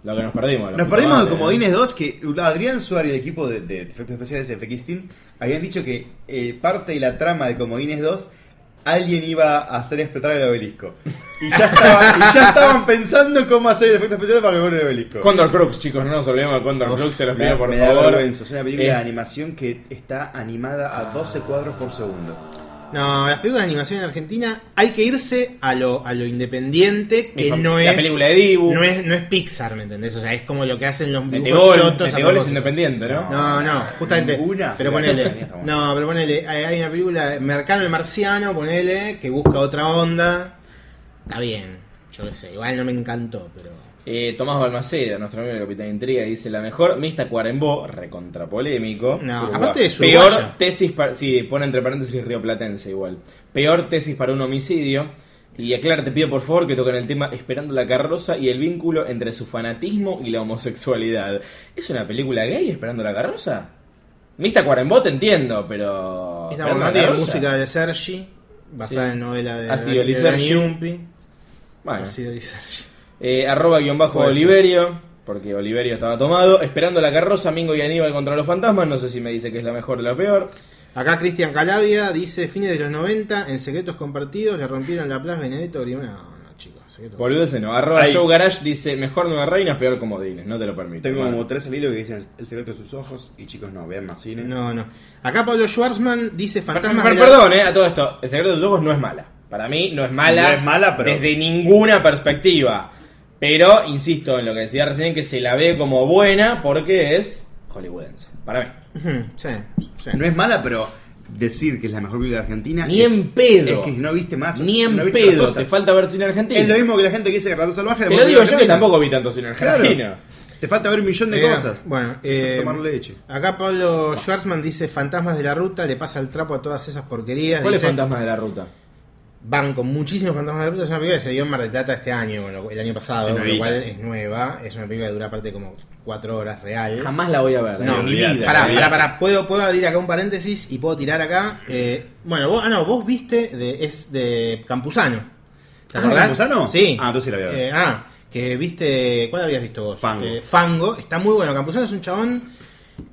Lo que nos perdimos. Nos perdimos de Comodines dos, que Adrián Suárez y el equipo de, de efectos especiales de F X Team habían dicho que eh, parte de la trama de Comodines dos, alguien iba a hacer explotar el obelisco. Y ya, estaba, y ya estaban pensando cómo hacer el efecto especial para que vuelva el obelisco. Condor Crux, chicos, no nos olvidemos de Condor Uf, Crux, se los me, pido por me favor. da vergüenza. Es una película Es- de animación que está animada a doce cuadros por segundo. No, las películas de animación en Argentina hay que irse a lo, a lo independiente, que Mi fam- no la es. película de Dibu. No es, no es Pixar, ¿me entendés? O sea, es como lo que hacen los dibujos Metegol, chotos. a Metegol es propósito. independiente, ¿no? No, no, justamente. Ninguna. Pero Mira, ponele. esa está buena. No, pero ponele. Hay, hay una película, Mercano el Marciano, ponele, que busca otra onda. Está bien, yo qué sé. Igual no me encantó, pero. Eh, Tomás Balmaceda, nuestro amigo de Capitán Intriga, dice la mejor Mista Cuarembó, recontra polémico. No, Uruguay. aparte es peor uruguaya. tesis para, sí, pone entre paréntesis rioplatense igual. Peor tesis para un homicidio. Y aclara, te pido por favor que toquen el tema Esperando la carroza y el vínculo entre su fanatismo y la homosexualidad. ¿Es una película gay Esperando la carroza? Mista Cuarembó te entiendo, pero... Esta ¿Esperando no la tiene carroza? música de Sergi, basada Sí. en novela de, Ha sido de Lee Dani Sergi. Umpi. Bueno. Ha sido Lee Sergi. Eh, arroba guión bajo Puede ser. Oliverio, porque Oliverio estaba tomado. Esperando la carroza, Mingo y Aníbal contra los fantasmas. No sé si me dice que es la mejor o la peor. Acá Cristian Calavia dice, fines de los noventa, en Secretos Compartidos le rompieron la Plaza Benedetto Grimón. No, no, chicos. Secretos Boludo no. Arroba Ahí. Joe Garage dice, mejor Nueva Reina, peor Comodines. No te lo permito. Tengo Bueno. como tres al hilo que dicen El secreto de sus ojos. Y chicos, no, vean más cine. No, no. Acá Pablo Schwarzman dice, Per- fantasmas per- de la- Perdón, eh, a todo esto. El secreto de sus ojos no es mala. Para mí no es mala. No es mala, pero- desde ninguna perspectiva. Pero, insisto en lo que decía recién, que se la ve como buena porque es hollywoodense. Para mí. Ujú, sí, sí. No es mala, pero decir que es la mejor película de Argentina. Ni es, en pedo. Es que no viste más. Ni en no viste otras pedo. cosas. Te falta ver cine argentino. Es lo mismo que la gente que dice que Relato Salvaje. Te lo digo yo que tampoco vi tanto cine argentino. Claro. Te falta ver un millón de Eh, cosas. Bueno, eh, Tomar leche. acá Pablo Schwarzman dice, fantasmas de la ruta, le pasa el trapo a todas esas porquerías. ¿Cuál es Dice, Fantasmas de la Ruta? Van con muchísimos fantasmas de la ruta. Es una película que se dio en Mar del Plata este año, bueno, el año pasado, Es con lo nuevita. cual es nueva. Es una película que dura aparte como cuatro horas real. Jamás la voy a ver. No, en mi olvídate. vida. Pará, olvidate. pará, pará. ¿Puedo, puedo abrir acá un paréntesis y puedo tirar acá. Eh, bueno, vos, ah, no, vos viste, de, es de Campuzano. ¿Te Ah, acordás? ¿Campuzano? Sí. Ah, entonces sí la voy a ver. Eh, ah, que viste. ¿Cuál habías visto vos? Fango. Eh, Fango. Está muy bueno. Campuzano es un chabón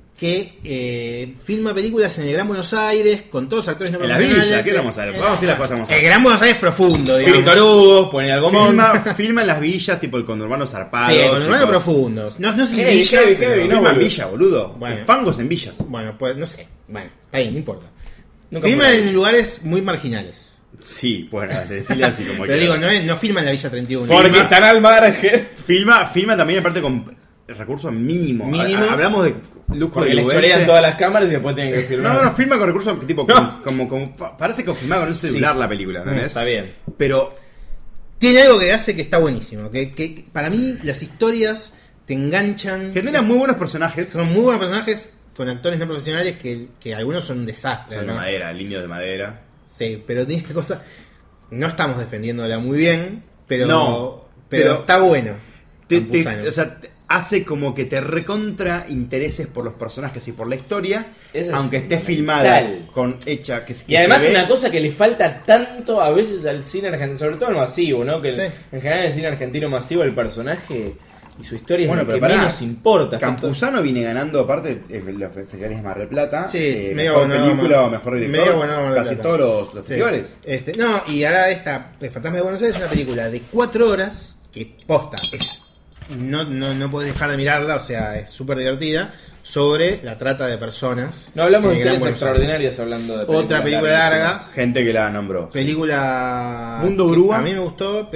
que eh, filma películas en el Gran Buenos Aires con todos los actores no En la profesionales. villa, ¿qué vamos a ver? Vamos a decir las cosas. Vamos a El ver. Gran Buenos Aires profundo, digamos. Víctor Hugo, pone algo Filma, filma en las villas, tipo el conurbano zarpado. Sí, con hermano tipo- profundo. No, no sé si Heavy, villa, heavy, pero- heavy, no, Filma en boludo. villa, boludo. Bueno. El fango es en villas. Bueno, pues no sé. Bueno, está bien, no importa. Nunca Filma fue. en lugares muy marginales. Sí, bueno, decirle así como Pero que- digo, no, es- no filma en la Villa treinta y uno. Porque Filma- están al margen. Filma, filma también aparte con recursos mínimos. Mínimo. Ha- Hablamos de lujo Porque de les chorean todas las cámaras y después tienen que filmar. No, no, filma con recursos tipo No. como, como, como- pa- parece que filma con un celular Sí. la película, ¿entendés? Está bien. Pero Tiene algo que hace que está buenísimo. Que, que- que para mí las historias te enganchan. genera muy buenos personajes. Son muy buenos personajes con actores no profesionales que, que algunos son un desastre. Son de además. madera, el indio de madera. Sí, pero tiene cosas. No estamos defendiéndola muy bien, pero, No, pero, pero está bueno. Te, te- Campuzano. o sea, te- hace como que te recontra intereses por los personajes y por la historia, Eso es aunque esté fundamental. filmada con hecha que, que Y además se ve- una cosa que le falta tanto a veces al cine argentino, sobre todo al masivo, ¿no? Que Sí. en general en el cine argentino masivo el personaje y su historia Bueno, es lo pero que pará, menos importa. Campuzano viene ganando aparte eh, los festivales de Mar del Plata, Sí, eh, medio mejor ganado película Mar- o mejor director, medio ganado Mar del casi Plata. todos los, los Sí. festivales. Este, no, y ahora esta eh, Fantasma de Buenos Aires es una película de cuatro horas que posta, es no, no, no puedes dejar de mirarla, o sea, es súper divertida, sobre la trata de personas. No hablamos en de Gran historias Buenos extraordinarias hablando de Otra película larga. Gente que la nombró. Película. Mundo que Grúa. A mí me gustó,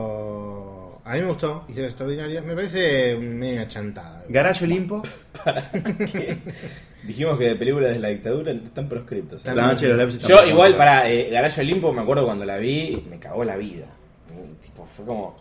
pero. A mí me gustó, historias extraordinarias. Me parece medio chantada. Garayo Olimpo, Dijimos que de películas de la dictadura están proscritos. ¿eh? La Noche de los Lápices. Yo tampoco. igual para eh, Garayo Olimpo me acuerdo cuando la vi, me cagó la vida. Tipo, fue como...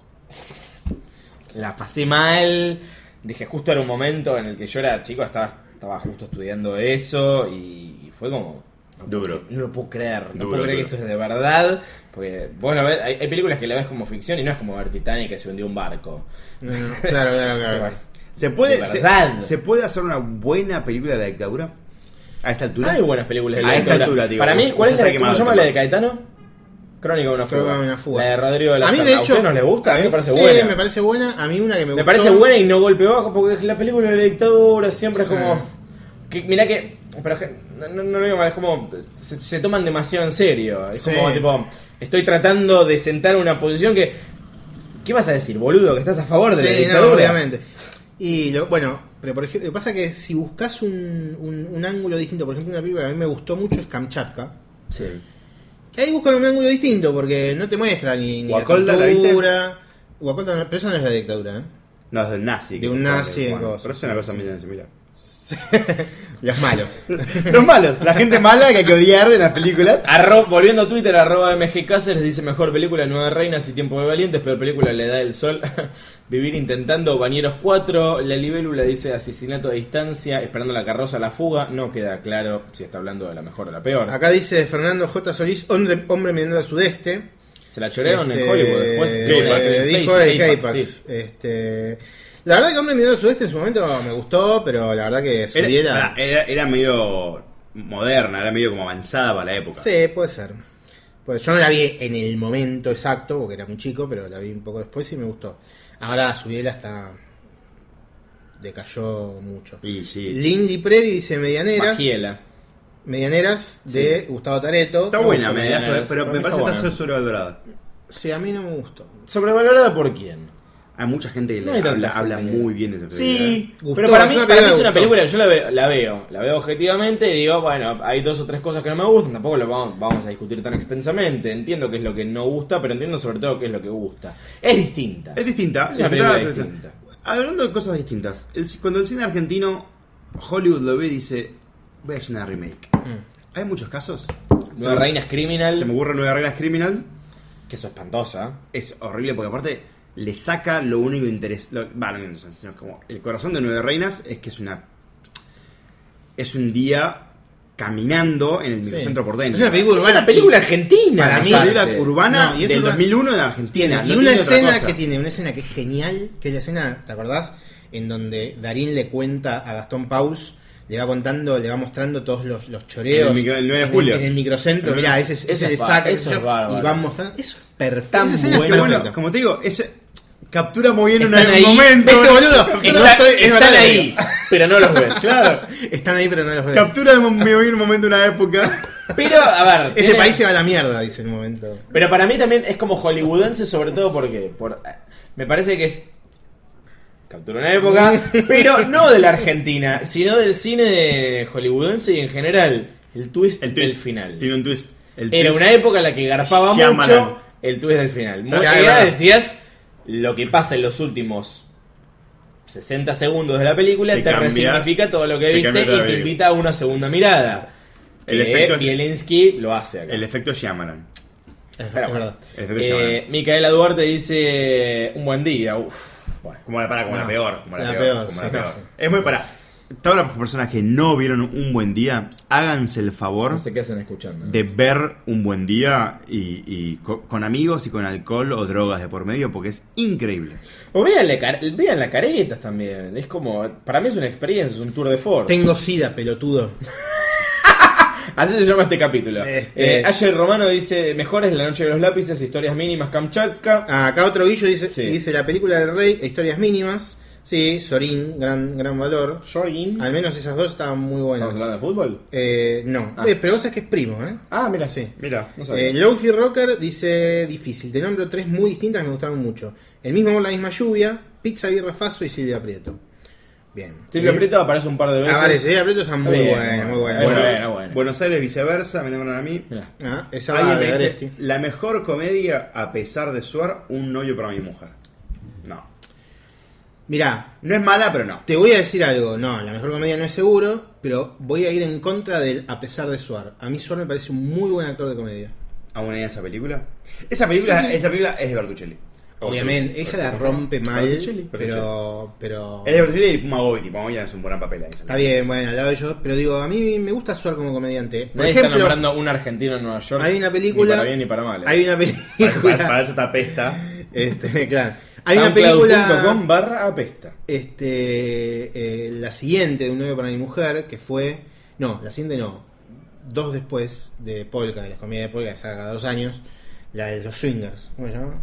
La pasé mal. Dije, justo era un momento en el que yo era chico, estaba, estaba justo estudiando eso y, y fue como... no Duro. puedo- No lo puedo creer, no Duro, puedo creer duro. que esto es de verdad. Porque, bueno, ves, hay, hay películas que la ves como ficción y no es como ver Titanic que se hundió un barco. No, no, claro, claro, claro. ¿Se puede, De se, verdad. ¿Se puede hacer una buena película de la dictadura? ¿A esta altura? Hay buenas películas de la A esta dictadura. altura, digo, Para mí, usted ¿cuál es está la, quemado ¿cómo se el llama la tema. de Caetano? Crónica de una fuga. Crónica de una fuga. La de Rodrigo de la A mí, Serna. de ¿A hecho, usted no le gusta? A mí me parece sí, buena. me parece buena. A mí una que me, Me gustó. parece buena y no golpe bajo porque la película de la dictadura siempre es Sí. como... Que, mirá que... Pero que- no, no, no lo digo mal, es como... Se, se toman demasiado en serio. Es Sí. como tipo... Estoy tratando de sentar una posición que... ¿Qué vas a decir, boludo? ¿Que estás a favor de la Sí, no, dictadura? obviamente. Y lo, bueno, pero por ejemplo, lo que pasa es que si buscas un, un, un ángulo distinto, por ejemplo, una película que a mí me gustó mucho es Kamchatka. Sí. Que ahí buscan un ángulo distinto porque no te muestra ni, ni la Guacolda, ¿la viste? tortura. Guacolda no- pero eso no es la dictadura, ¿eh? No, es del nazi. De que un se nazi, pone, bueno, cosas. pero es una cosa medio similar. Los malos. Los malos, la gente mala que hay que odiar en las películas. Arro- volviendo a Twitter, arroba M G Cáceres dice mejor película Nueve Reinas y Tiempo de Valientes, peor película La Edad del Sol, Vivir intentando, Bañeros cuatro, La Libélula dice Asesinato a distancia, Esperando la carroza, La fuga, no queda claro si está hablando de la mejor o la peor. Acá dice Fernando J. Solís, hombre, hombre mirando al sudeste. Se la chorearon Este, en Hollywood después. eh, Sí, Marcus Space, dijo de K-Pax, K-Pax. sí. Este, la verdad que Hombre Mirando al Sudeste en su momento me gustó, pero la verdad que Era, Subiela... pará, era, era medio moderna, era medio como avanzada para la época. Sí, puede ser. Pues yo no la vi en el momento exacto, porque era muy chico, pero la vi un poco después y me gustó. Ahora Subiela está... decayó mucho. Y sí. Lindy Prairie dice Medianeras. Magiela. Medianeras de Gustavo Tareto. Está buena, gusta me da- Medianeras, pero para me mí parece que está está buena. sobrevalorada. Sí, a mí no me gustó. ¿Sobrevalorada por quién? Hay mucha gente que No le hay tanta habla, gente habla que- muy bien de esa película. Sí, Gustó, pero para mí, es una para mí película es que una gustó. película, yo la veo, la veo, la veo objetivamente y digo, bueno, hay dos o tres cosas que no me gustan, tampoco lo vamos, vamos a discutir tan extensamente, entiendo qué es lo que no gusta, pero entiendo sobre todo qué es lo que gusta. Es distinta. Es distinta. Es una es película distinta. distinta. Hablando de cosas distintas, el- cuando el cine argentino, Hollywood lo ve y dice, voy a hacer una remake. Mm. Hay muchos casos. Se Nueve me- Reinas Criminal, Se me ocurre Nueve Reinas Criminal. que eso es espantosa. Es horrible porque aparte le saca lo único interesante. Va, no, no, sino como el corazón de Nueve Reinas es que es una. Es un día caminando en el Sí. microcentro porteño. Es una película Es urbana. una película argentina. Para Es mí- una película aparte. urbana No, y es del urbana- dos mil uno de Argentina. Y no una tiene otra escena cosa. que tiene, una escena que es genial, que es la escena, ¿te acordás? En donde Darín le cuenta a Gastón Paus, le va contando, le va mostrando todos los, los choreos. En el micro- el nueve de en julio. En el microcentro, El mirá, nueve- ese, Eso ese le es ba- saca, eso qué sé es yo, bárbaro. y van mostrando. Eso es perfecto. Tan Esa escena es buena. Pero perfecta. bueno, como te digo, ese captura muy bien un Están ahí. momento. ¿Viste, boludo? Está- No estoy- es están verdad, ahí, pero no los ves. Claro. Están ahí, pero no los ves. Captura muy bien un momento, una época. Pero, a ver. Este tiene- país se va a la mierda, dice en un momento. Pero para mí también es como hollywoodense, sobre todo porque por, me parece que es captura una época, pero no de la Argentina, sino del cine de hollywoodense y en general el twist, El twist del final. Tiene un twist. El Era twist- una época en la que garpaba Shyamalan. mucho el twist del final. Muy, Claro, era, verdad. decías lo que pasa en los últimos sesenta segundos de la película Te te, cambia- resignifica todo lo que te viste cambia y toda la te película. invita a una segunda mirada. El que efecto- Bielinski lo hace acá. El efecto Shyamalan. Es, Pero es bueno. verdad. El efecto Eh, Shyamalan. Micaela Duarte dice un buen día. Uf, bueno. Como la, para, como No, la peor. Como la, la peor. peor, como sí. la peor. Es muy para. Todas las personas que no vieron Un Buen Día, háganse el favor No sé qué hacen escuchando. de ver Un Buen Día y, y co- con amigos y con alcohol o drogas de por medio porque es increíble. O véanle, car- vean las caretas también. Es como, para mí es una experiencia, es un tour de force. Tengo sida, pelotudo. Así se llama este capítulo. Este- Eh, Ayer Romano dice, mejores La Noche de los Lápices, Historias Mínimas, Kamchatka. Ah, acá otro guillo dice, Sí. dice la película del rey, historias mínimas. Sí, Sorín, gran, gran valor. Shorin. Al menos esas dos estaban muy buenas. ¿Estamos hablando de fútbol? Eh, no, Ah. Eh, pero vos sabés que es primo, ¿eh? Ah, mira, Sí. Mira, no sabía. Eh, Lofi Rocker dice difícil. Te nombro tres muy distintas que me gustaron mucho. El mismo amor, la misma lluvia, Pizza Birra Faso y Silvia Prieto. Bien. Silvia Eh, Prieto aparece un par de veces. Ah, vale, Silvia Prieto está muy bien, buena, muy buena. Es Bueno, buena, buena. Buenos Aires viceversa, me nombran a mí. Mirá. ah, esa va Alguien de me dice, Agresti. la mejor comedia a pesar de suar, Un novio para mi mujer. No. Mirá, No es mala, pero no. te voy a decir algo. No, la mejor comedia no es seguro, pero voy a ir en contra del A pesar de Suar. A mí Suar me parece un muy buen actor de comedia. ¿Aún hay esa película? Esa película, Sí, sí. esa película es de Bertuccelli. Obviamente, ella la rompe mal, Bertuccelli, pero, pero Es de Bertuccelli y Puma Goiti. Puma Goiti es un buen papel ahí. está bien, bueno, al lado de ellos. Pero digo, a mí me gusta Suar como comediante. Por Nadie está ejemplo, nombrando un argentino en Nueva York. hay una película. Ni para bien ni para mal. ¿eh? Hay una Para, película. para- para eso está pesta. este, claro. Hay una película. soundcloud punto com barra apesta. Este, eh, la siguiente de Un novio para mi mujer, que fue, no, la siguiente no, dos después de Polka, de las comedias de Polka, que saca cada dos años, La de los swingers, ¿cómo se llama?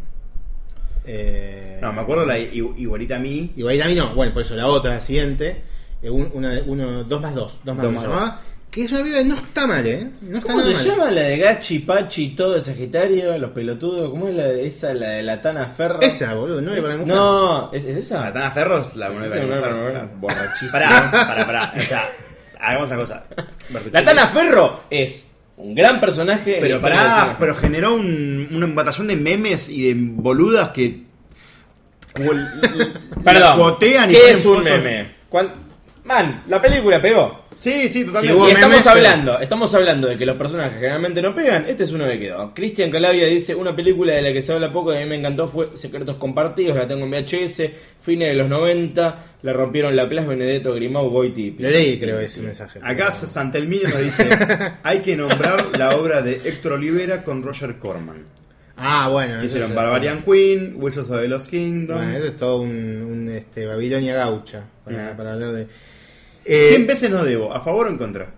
Eh, No, me acuerdo la i- igualita a mí. Igual a mí no, bueno, por eso la otra, la siguiente, eh, un- una de uno, dos más dos, dos más Dos dos, más se llamaba, que es una película que no está mal, ¿eh? No está ¿Cómo nada se mal. llama la de Gachi, Pachi, todo de Sagitario, los pelotudos? ¿Cómo es la de esa, la de la Tana Ferro? Esa, boludo, no, Es- para mujer. no, ¿es, es esa? La Tana Ferros, la Es buena esa, de una- Ferro, una- claro. borrachísima. Pará, pará, pará. O sea, hagamos una cosa. La Tana Ferro es un gran personaje. en Pero la historia del pará, cine. pero generó un, un batallón de memes y de boludas que. como el- la Perdón, cuotean y ¿qué ponen es un fotos- meme? ¿Cuán- Man, la película pegó. Sí, sí, Sí, totalmente. hubo Y estamos memes, pero- hablando, estamos hablando de que los personajes generalmente no pegan. Este es uno que quedó. Cristian Calavia dice: una película de la que se habla poco y a mí me encantó fue Secretos Compartidos. La tengo en V H S, fines de los noventa. La rompieron La Plaza, Benedetto, Grimau, Goiti. Lo leí, creo, ese mensaje. Acá pero- Santelmino nos dice: hay que nombrar la obra de Héctor Olivera con Roger Corman. Ah, bueno. Que eso hicieron es- Barbarian Queen, Huesos of the Lost Kingdom. Bueno, eso es todo un, un, este, Babilonia gaucha, para, Mm. para hablar de... Eh, cien veces no debo, ¿a favor o en contra?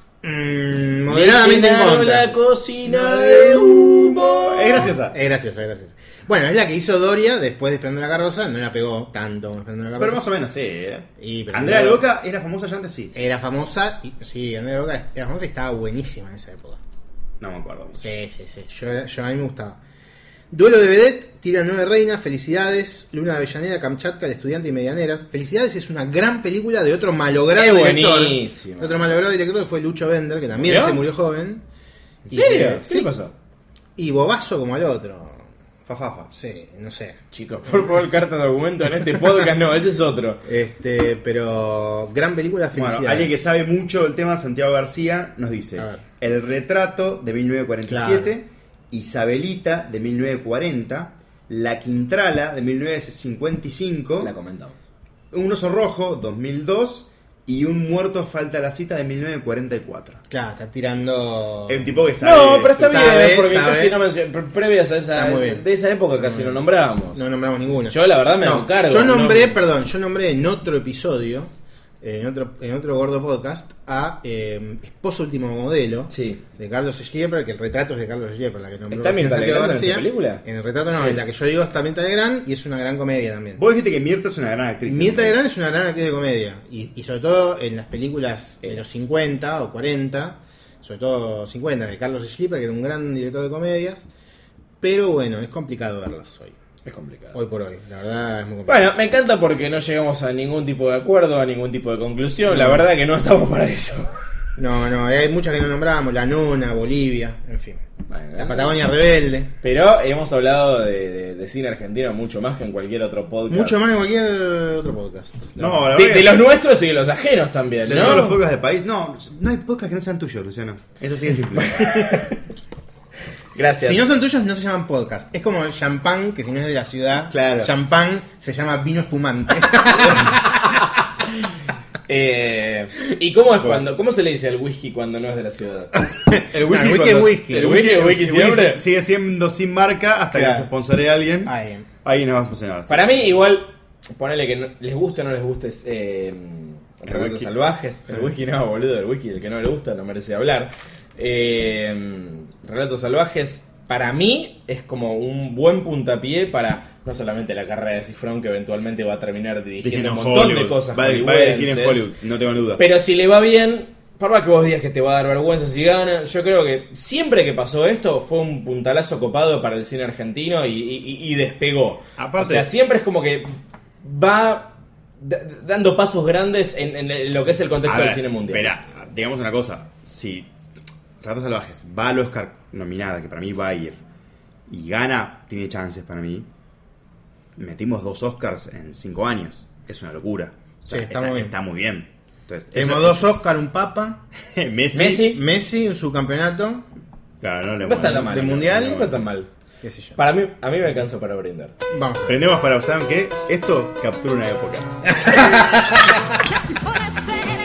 mm, moderadamente en Llenaron contra. la cocina de humo. Es graciosa. Es graciosa, es graciosa. Bueno, es la que hizo Doria después de Esperando la Carroza. No la pegó tanto como Esperando la Carroza. Pero más o menos, sí. ¿eh? Y, pero Andrea no- Loca era famosa ya antes, sí. Era famosa, y, sí, Andrea Boca era famosa y estaba buenísima en esa época. No me acuerdo. Sí, sí, sí. Yo, yo a mí me gustaba. Duelo de Vedette, Tira Nueve Reinas, Felicidades, Luna de Avellaneda, Kamchatka, El Estudiante y Medianeras. Felicidades es una gran película de otro malogrado Es director. buenísima. De otro malogrado director que fue Lucho Bender, que también ¿Murió? se murió joven. ¿En Y serio? que- ¿Qué sí, le pasó? y bobazo como al otro. Fafafa. Sí, no sé. Chicos, por favor, carta de documento en este podcast. No, ese es otro. Este, pero gran película, Felicidades. Bueno, alguien que sabe mucho del tema, Santiago García, nos dice: A ver. El retrato de mil novecientos cuarenta y siete, Isabelita de mil novecientos cuarenta, La Quintrala de mil novecientos cincuenta y cinco, La comentamos. Un oso rojo dos mil dos y Un muerto falta a la cita de mil novecientos cuarenta y cuatro. Claro, está tirando. Es un tipo que sabe. No, pero está sabe, bien, porque sabe. casi no mencioné. pre- Previas a esa. Está muy bien. De esa época casi no nombrábamos. No nombramos ninguno. Yo, la verdad, me No, hago cargo. Yo nombré, no- perdón, yo nombré en otro episodio, eh, en otro, en otro gordo podcast, a eh, Esposo Último Modelo, Sí. de Carlos Schieper, que el retrato es de Carlos Schieper, la que nombró ¿Está recién Mirta Santiago Legrand en esa García. película? En el retrato no, Sí. en la que yo digo está Mirta Legrand y es una gran comedia también. Vos dijiste que Mirta es una gran actriz. Mirta Legrand es una gran actriz de comedia y, y sobre todo en las películas de Sí. los cincuenta o cuarenta, sobre todo cincuenta, de Carlos Schieper, que era un gran director de comedias, pero bueno, es complicado verlas hoy, Es complicado. hoy por hoy, la verdad es muy complicado. Bueno, me encanta porque no llegamos a ningún tipo de acuerdo, a ningún tipo de conclusión. La No. verdad que no estamos para eso. No, no, hay muchas que no nombramos, La Nona, Bolivia, en fin. Bueno, La Patagonia Rebelde. Pero hemos hablado de, de- de cine argentino mucho más que en cualquier otro podcast. Mucho más que cualquier otro podcast. No, la De, verdad de que- los nuestros y de los ajenos también, de ¿no? todos los podcasts del país. No, no hay podcast que no sean tuyos, Luciano. Eso sí es simple. Gracias. Si no son tuyos, no se llaman podcast. Es como el champán, que si no es de la ciudad, Claro. champán se llama vino espumante. Eh, ¿Y cómo es cuando, cómo se le dice al whisky cuando no es de la ciudad? El No, el whisky cuando- es whisky. El El whisky, whisky es whisky el whisky siempre. sigue siendo sin marca hasta Claro. que se sponsore a alguien. Ahí. Ahí nos va a funcionar. Para mí, igual, ponele que no- les guste o no les guste eh, Relatos whisky. Salvajes. Sí. El whisky no, boludo, el whisky, el que no le gusta no merece hablar. Eh, Relatos Salvajes, para mí, es como un buen puntapié para no solamente la carrera de Cifrón, que eventualmente va a terminar dirigiendo un montón de cosas Va, va a dirigir en hollywoodenses. Hollywood, no tengo duda. Pero si le va bien, por más que vos digas que te va a dar vergüenza si gana, yo creo que siempre que pasó esto fue un puntalazo copado para el cine argentino y, y- y despegó. Aparte- o sea, siempre es como que va d- dando pasos grandes en, en lo que es el contexto A ver, del cine mundial. Espera, digamos una cosa. Si Relatos Salvajes va al Oscar nominada, que para mí va a ir, y gana, tiene chances para mí. Metimos dos Oscars en cinco años. Es una locura. O sea, Sí, está muy bien. está muy bien. Entonces, Tenemos eso- dos Oscar, un Papa, Messi. Messi. Messi en su campeonato, Claro, no le no está tan mueve. mal. ¿Del Mundial? No está tan mal. qué sé yo. Para mí, a mí me alcanza para brindar. Vamos a ver. Prendemos para, ¿saben qué? Esto captura una época. Puede ser